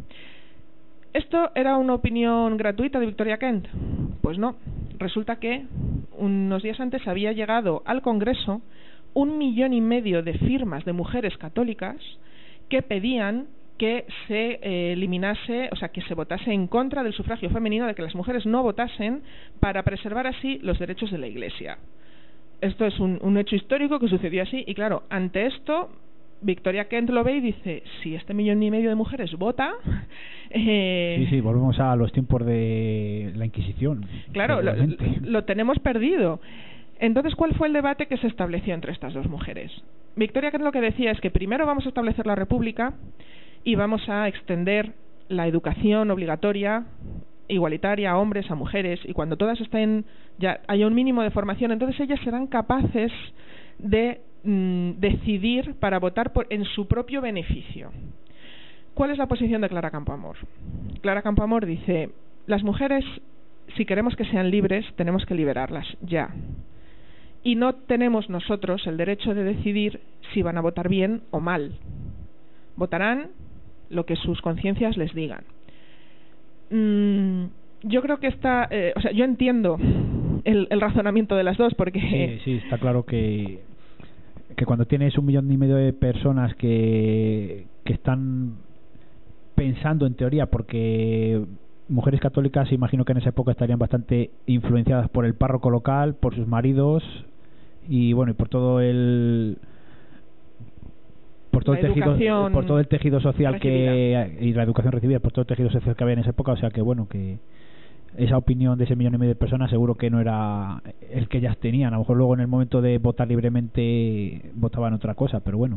¿Esto era una opinión gratuita de Victoria Kent? Pues no. Resulta que unos días antes había llegado al Congreso un millón y medio de firmas de mujeres católicas que pedían que se eh, eliminase, o sea, que se votase en contra del sufragio femenino, de que las mujeres no votasen para preservar así los derechos de la Iglesia. Esto es un, un hecho histórico que sucedió así y claro, ante esto Victoria Kent lo ve y dice, si este millón y medio de mujeres vota... Eh, sí, sí, volvemos a los tiempos de la Inquisición. Claro, lo, lo tenemos perdido. Entonces, ¿cuál fue el debate que se estableció entre estas dos mujeres? Victoria Kent lo que decía es que primero vamos a establecer la República y vamos a extender la educación obligatoria, igualitaria, a hombres, a mujeres, y cuando todas estén, ya haya un mínimo de formación, entonces ellas serán capaces de decidir para votar por, en su propio beneficio. ¿Cuál es la posición de Clara Campoamor? Clara Campoamor dice, las mujeres, si queremos que sean libres, tenemos que liberarlas ya. Y no tenemos nosotros el derecho de decidir si van a votar bien o mal. Votarán lo que sus conciencias les digan. Mm, yo creo que está, eh, o sea, yo entiendo el, el razonamiento de las dos porque... Sí, sí, está claro que que cuando tienes un millón y medio de personas que, que están pensando en teoría, porque mujeres católicas imagino que en esa época estarían bastante influenciadas por el párroco local, por sus maridos y bueno, y por todo el por todo el tejido por todo el tejido social recibida. que y la educación recibida por todo el tejido social que había en esa época, o sea que bueno, que esa opinión de ese millón y medio de personas seguro que no era el que ellas tenían. A lo mejor luego en el momento de votar libremente votaban otra cosa, pero bueno.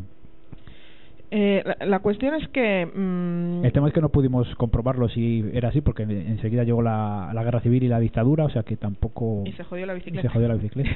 Eh, la, la cuestión es que... Mmm... El tema es que no pudimos comprobarlo si era así, porque enseguida llegó la, la guerra civil y la dictadura, o sea que tampoco... Y se jodió la bicicleta. Y se jodió la bicicleta.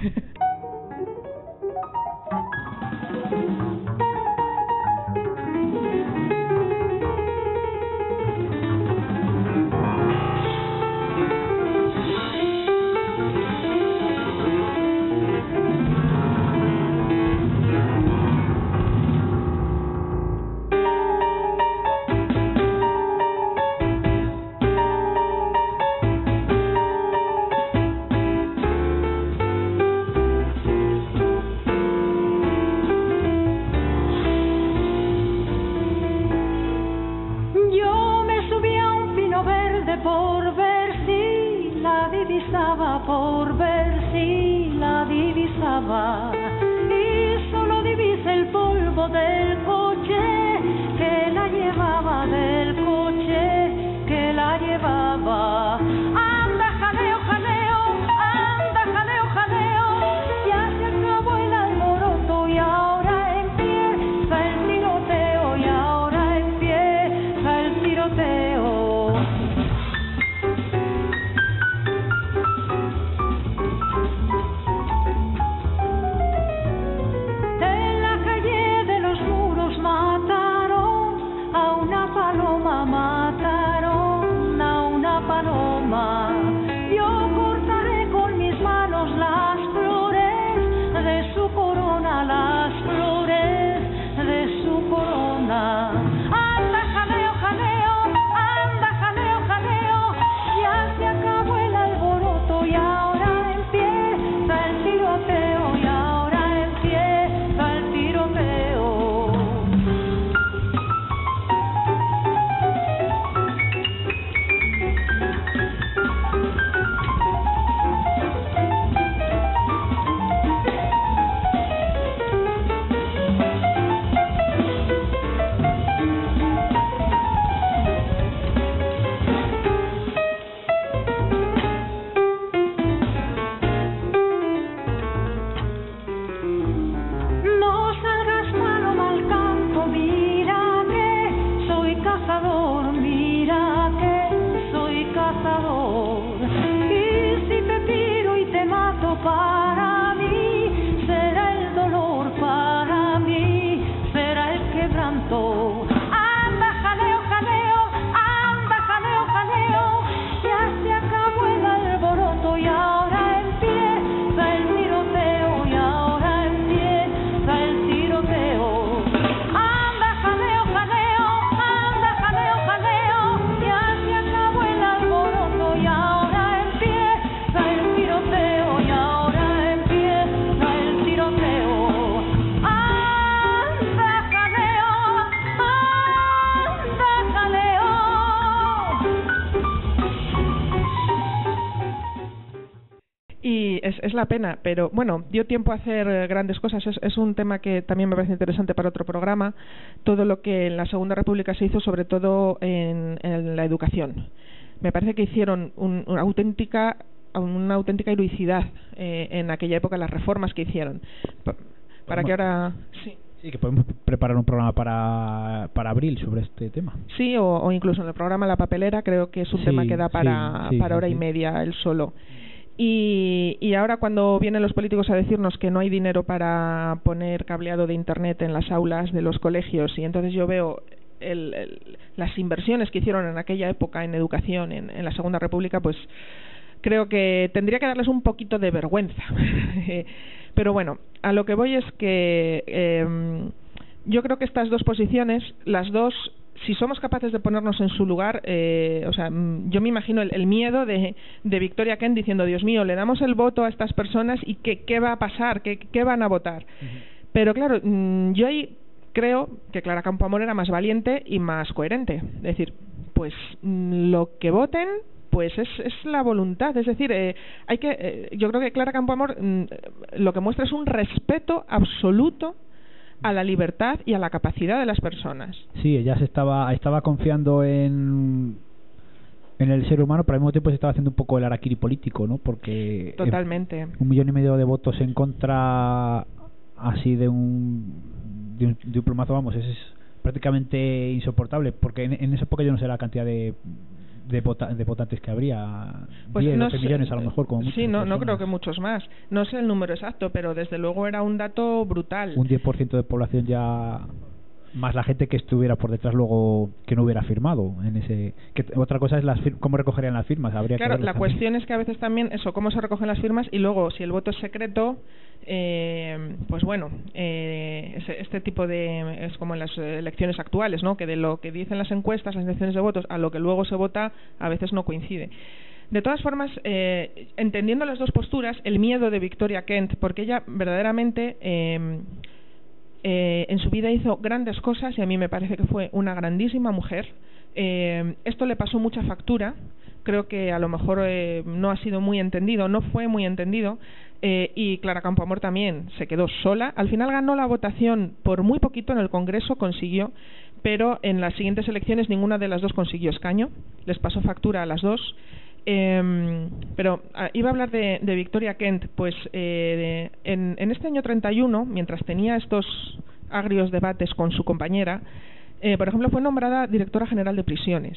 Por ver si la divisaba y solo divisa el polvo del coche que la llevaba, del coche que la llevaba. Anda jaleo, jaleo, anda jaleo, jaleo, ya se acabó el alboroto y ahora empieza el tiroteo, y ahora empieza el tiroteo. es la pena, pero bueno, dio tiempo a hacer grandes cosas. Es, es un tema que también me parece interesante para otro programa, todo lo que en la Segunda República se hizo, sobre todo en, en la educación. Me parece que hicieron un, una auténtica una auténtica heroicidad eh, en aquella época, las reformas que hicieron. Pa, para que ahora... Sí. Sí, que podemos preparar un programa para, para abril sobre este tema. Sí, o, o incluso en el programa La Papelera, creo que es un sí, tema que da para, sí, sí, para hora sí. y media el solo. Y, y ahora cuando vienen los políticos a decirnos que no hay dinero para poner cableado de internet en las aulas de los colegios, y entonces yo veo el, el, las inversiones que hicieron en aquella época en educación, en, en la Segunda República, pues creo que tendría que darles un poquito de vergüenza. Pero bueno, a lo que voy es que eh, yo creo que estas dos posiciones, las dos, si somos capaces de ponernos en su lugar, eh, o sea, yo me imagino el, el miedo de, de Victoria Kent diciendo, Dios mío, le damos el voto a estas personas y ¿qué, qué va a pasar? ¿Qué, qué van a votar? Uh-huh. Pero claro, yo ahí creo que Clara Campoamor era más valiente y más coherente. Es decir, pues lo que voten, pues es, es la voluntad, es decir, eh, hay que, eh, yo creo que Clara Campoamor mm, lo que muestra es un respeto absoluto a la libertad y a la capacidad de las personas. Sí, ella se estaba estaba confiando en en el ser humano, pero al mismo tiempo se estaba haciendo un poco el harakiri político, ¿no? Porque totalmente. Un millón y medio de votos en contra así de un de un, de un plumazo, vamos, es, es prácticamente insoportable, porque en, en esa época yo no sé la cantidad de De, vota, de votantes que habría, pues diez, no doce millones a lo mejor, como mucho. Sí, no, no creo que muchos más. No sé el número exacto, pero desde luego era un dato brutal. Un diez por ciento de población ya, más la gente que estuviera por detrás luego que no hubiera firmado en ese. Que otra cosa es las fir cómo recogerían las firmas. Habría claro, que la también. Cuestión es que a veces también eso, cómo se recogen las firmas y luego si el voto es secreto, eh, pues bueno, eh, ese, este tipo de es como en las elecciones actuales, ¿no? Que de lo que dicen las encuestas, las intenciones de votos, a lo que luego se vota a veces no coincide. De todas formas, eh, entendiendo las dos posturas, el miedo de Victoria Kent, porque ella verdaderamente eh, eh, en su vida hizo grandes cosas y a mí me parece que fue una grandísima mujer. Eh, esto le pasó mucha factura, creo que a lo mejor eh, no ha sido muy entendido, no fue muy entendido, eh, y Clara Campoamor también se quedó sola. Al final ganó la votación por muy poquito en el Congreso, consiguió, pero en las siguientes elecciones ninguna de las dos consiguió escaño, les pasó factura a las dos. Eh, pero ah, iba a hablar de, de Victoria Kent, pues eh, de, en, en este año treinta y uno, mientras tenía estos agrios debates con su compañera, eh, por ejemplo, fue nombrada directora general de prisiones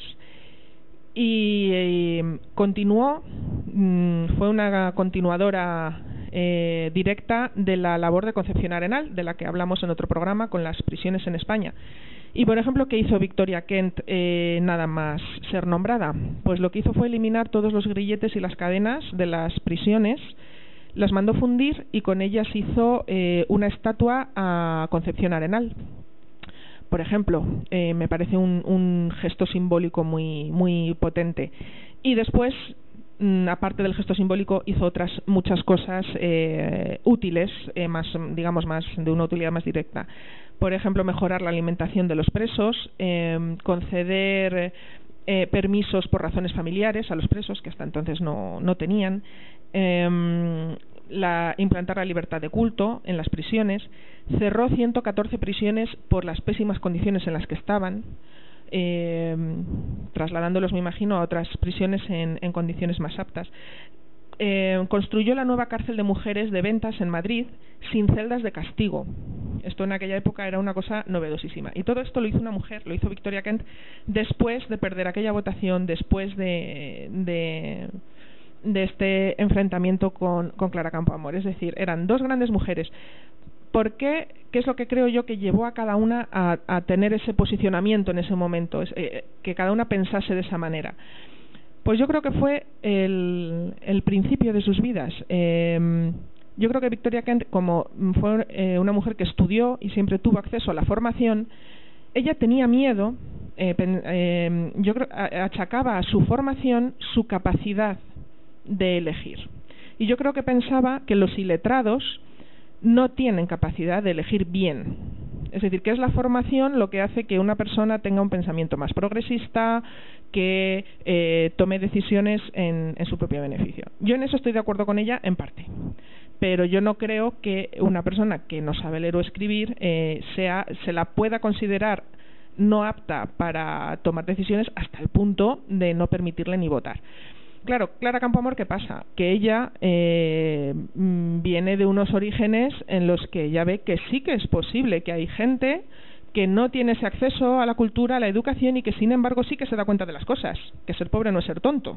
y eh, continuó, mmm, fue una continuadora eh, directa de la labor de Concepción Arenal, de la que hablamos en otro programa con las prisiones en España. Y, por ejemplo, ¿qué hizo Victoria Kent eh, nada más ser nombrada? Pues lo que hizo fue eliminar todos los grilletes y las cadenas de las prisiones, las mandó fundir y con ellas hizo eh, una estatua a Concepción Arenal. Por ejemplo, eh, me parece un, un gesto simbólico muy, muy potente. Y después, mmm, aparte del gesto simbólico, hizo otras muchas cosas eh, útiles, eh, más, digamos, más de una utilidad más directa. Por ejemplo, mejorar la alimentación de los presos, eh, conceder eh, permisos por razones familiares a los presos, que hasta entonces no, no tenían, eh, la, implantar la libertad de culto en las prisiones, cerró ciento catorce prisiones por las pésimas condiciones en las que estaban, eh, trasladándolos, me imagino, a otras prisiones en, en condiciones más aptas. Eh, construyó la nueva cárcel de mujeres de Ventas en Madrid sin celdas de castigo. Esto en aquella época era una cosa novedosísima. Y todo esto lo hizo una mujer, lo hizo Victoria Kent, después de perder aquella votación, después de, de, de este enfrentamiento con, con Clara Campoamor. Es decir, eran dos grandes mujeres. ¿Por qué? ¿Qué es lo que creo yo que llevó a cada una a, a tener ese posicionamiento en ese momento? Es, eh, que cada una pensase de esa manera. Pues yo creo que fue el, el principio de sus vidas. Eh, yo creo que Victoria Kent, como fue eh, una mujer que estudió y siempre tuvo acceso a la formación, ella tenía miedo, eh, pen, eh, yo creo, achacaba a su formación su capacidad de elegir. Y yo creo que pensaba que los iletrados no tienen capacidad de elegir bien. Es decir, que es la formación lo que hace que una persona tenga un pensamiento más progresista, que eh, tome decisiones en, en su propio beneficio. Yo en eso estoy de acuerdo con ella en parte, pero yo no creo que una persona que no sabe leer o escribir eh, sea, se la pueda considerar no apta para tomar decisiones hasta el punto de no permitirle ni votar. Claro, Clara Campoamor, ¿qué pasa? Que ella eh, viene de unos orígenes en los que ella ve que sí que es posible, que hay gente que no tiene ese acceso a la cultura, a la educación, y que sin embargo sí que se da cuenta de las cosas, que ser pobre no es ser tonto.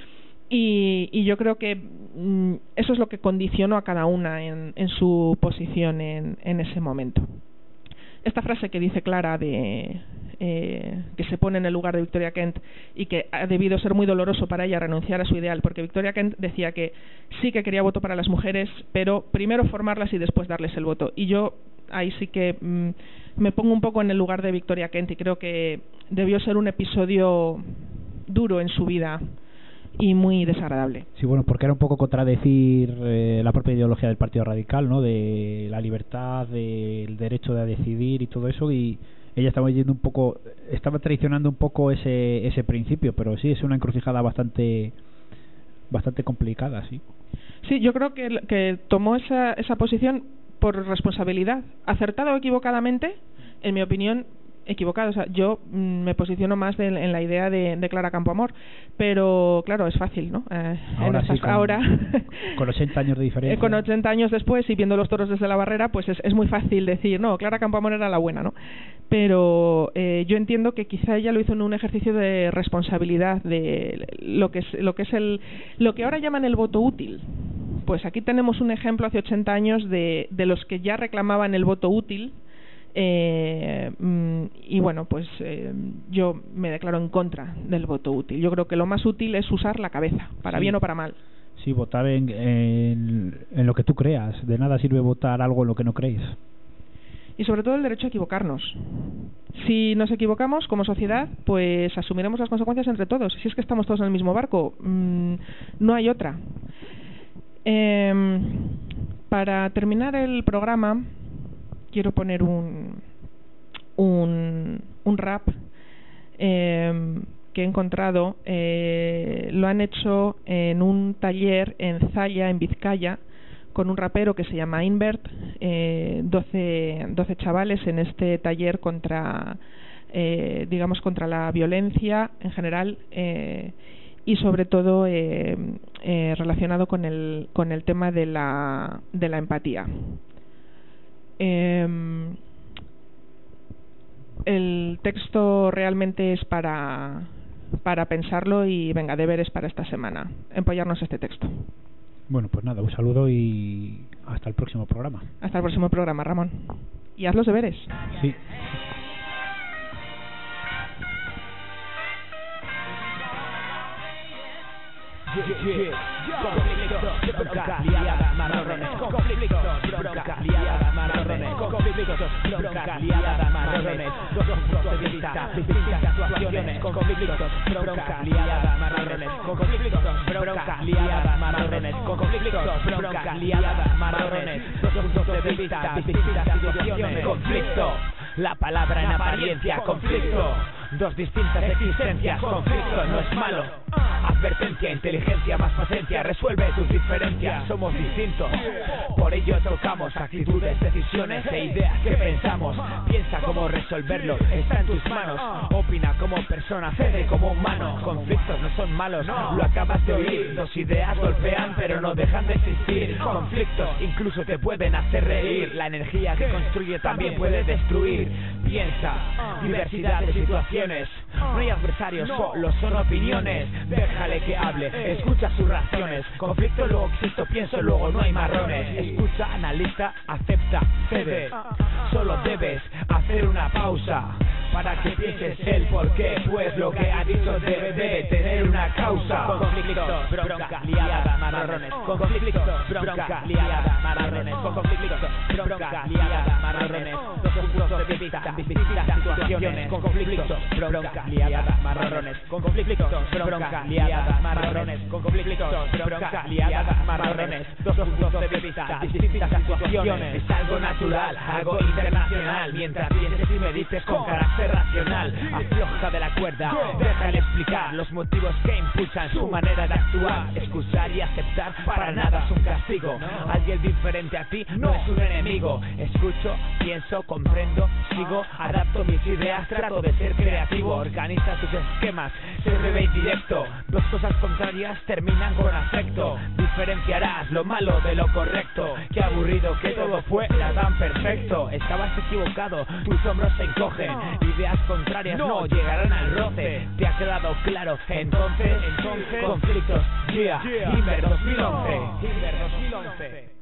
Y, y yo creo que mm, eso es lo que condicionó a cada una en, en su posición en, en ese momento. Esta frase que dice Clara de eh, que se pone en el lugar de Victoria Kent y que ha debido ser muy doloroso para ella renunciar a su ideal, porque Victoria Kent decía que sí que quería voto para las mujeres, pero primero formarlas y después darles el voto. Y yo ahí sí que mm, me pongo un poco en el lugar de Victoria Kent y creo que debió ser un episodio duro en su vida y muy desagradable. Sí, bueno, porque era un poco contradecir eh, la propia ideología del Partido Radical, ¿no? De la libertad, del derecho de decidir y todo eso, y ella estaba yendo un poco, estaba traicionando un poco ese ese principio, pero sí es una encrucijada bastante bastante complicada, sí. Sí, yo creo que, que tomó esa esa posición por responsabilidad, acertada o equivocadamente, en mi opinión, equivocado. O sea, yo mm, me posiciono más de, en la idea de, de Clara Campoamor, pero claro, es fácil, ¿no? Eh, ahora, en estas, sí, con, ahora con ochenta años de diferencia. Eh, con ochenta años después y viendo los toros desde la barrera, pues es, es muy fácil decir, no, Clara Campoamor era la buena, ¿no? Pero eh, yo entiendo que quizá ella lo hizo en un ejercicio de responsabilidad de lo que es lo que es el lo que ahora llaman el voto útil. Pues aquí tenemos un ejemplo hace ochenta años de, de los que ya reclamaban el voto útil. Eh, y bueno, pues eh, yo me declaro en contra del voto útil. Yo creo que lo más útil es usar la cabeza, para sí. bien o para mal. Sí, votar en, en, en lo que tú creas. De nada sirve votar algo en lo que no crees. Y sobre todo el derecho a equivocarnos. Si nos equivocamos como sociedad, pues asumiremos las consecuencias entre todos. Si es que estamos todos en el mismo barco, mmm, no hay otra. Eh, para terminar el programa, quiero poner un un, un rap eh, que he encontrado. Eh, lo han hecho en un taller en Zalla, en Vizcaya, con un rapero que se llama Invert. eh, doce, doce chavales en este taller contra eh, digamos contra la violencia en general, eh, y sobre todo eh, eh, relacionado con el con el tema de la de la empatía. Eh, el texto realmente es para para pensarlo y venga, deberes para esta semana, empollarnos este texto. Bueno, pues nada, un saludo y hasta el próximo programa. Hasta el próximo programa, Ramón. Y haz los deberes. Sí. Yeah, yeah. Conflictos, bronca, liada, marrones. Conflictos, bronca, liada, marrones. Conflictos, bronca, liada, marrones. Dos puntos de vista, distintas situaciones. Conflictos, bronca, liada, marrones. Conflictos, bronca, liada, marrones. Conflictos, bronca, liada, marrones. Dos puntos de vista, distintas situaciones. Conflicto, la palabra en apariencia. Conflicto, dos distintas existencias. Conflicto no es malo. Advertencia, inteligencia, más paciencia. Resuelve tus diferencias. Somos distintos, por ello tocamos actitudes, decisiones e ideas que pensamos. Piensa cómo resolverlo, está en tus manos. Opina como persona, cede como humano. Conflictos no son malos, lo acabas de oír. Dos ideas golpean pero no dejan de existir. Conflictos incluso te pueden hacer reír. La energía que construye también puede destruir. Piensa, diversidad de situaciones. No hay adversarios, solo son opiniones. Déjale que hable, escucha sus razones. Conflicto, luego existo, pienso, luego no hay marrones. Escucha, analiza, acepta, cede. Solo debes hacer una pausa para que pienses el por qué, pues lo que ha dicho debe de tener una causa. Conflictos, bronca, liada, marrones. Conflictos, bronca, liada, marrones. Conflictos, bronca, liada, marrones. Dos puntos de vista, distintas situaciones. Conflictos, bronca, liada, marrones. Conflictos, bronca, liada, marrones. Conflictos, bronca, liada, marrones. Dos puntos de vista, distintas situaciones. Es algo natural, algo internacional. Mientras pienses y me dices con carácter racional, afloja de la cuerda, déjale explicar los motivos que impulsan su manera de actuar. Escuchar y aceptar para nada es un castigo. Alguien diferente a ti no es un enemigo. Escucho, pienso, comprendo, sigo, adapto mis ideas, trato de ser creativo. Organiza tus esquemas, se bebe indirecto. Dos cosas contrarias terminan con afecto. Diferenciarás lo malo de lo correcto. Qué aburrido que todo fuera tan perfecto. Estabas equivocado, tus hombros se encogen. Ideas contrarias no llegarán al roce. ¿Te ha quedado claro? Entonces, entonces, conflictos, yeah, Inver dos mil once. Inver dos mil once.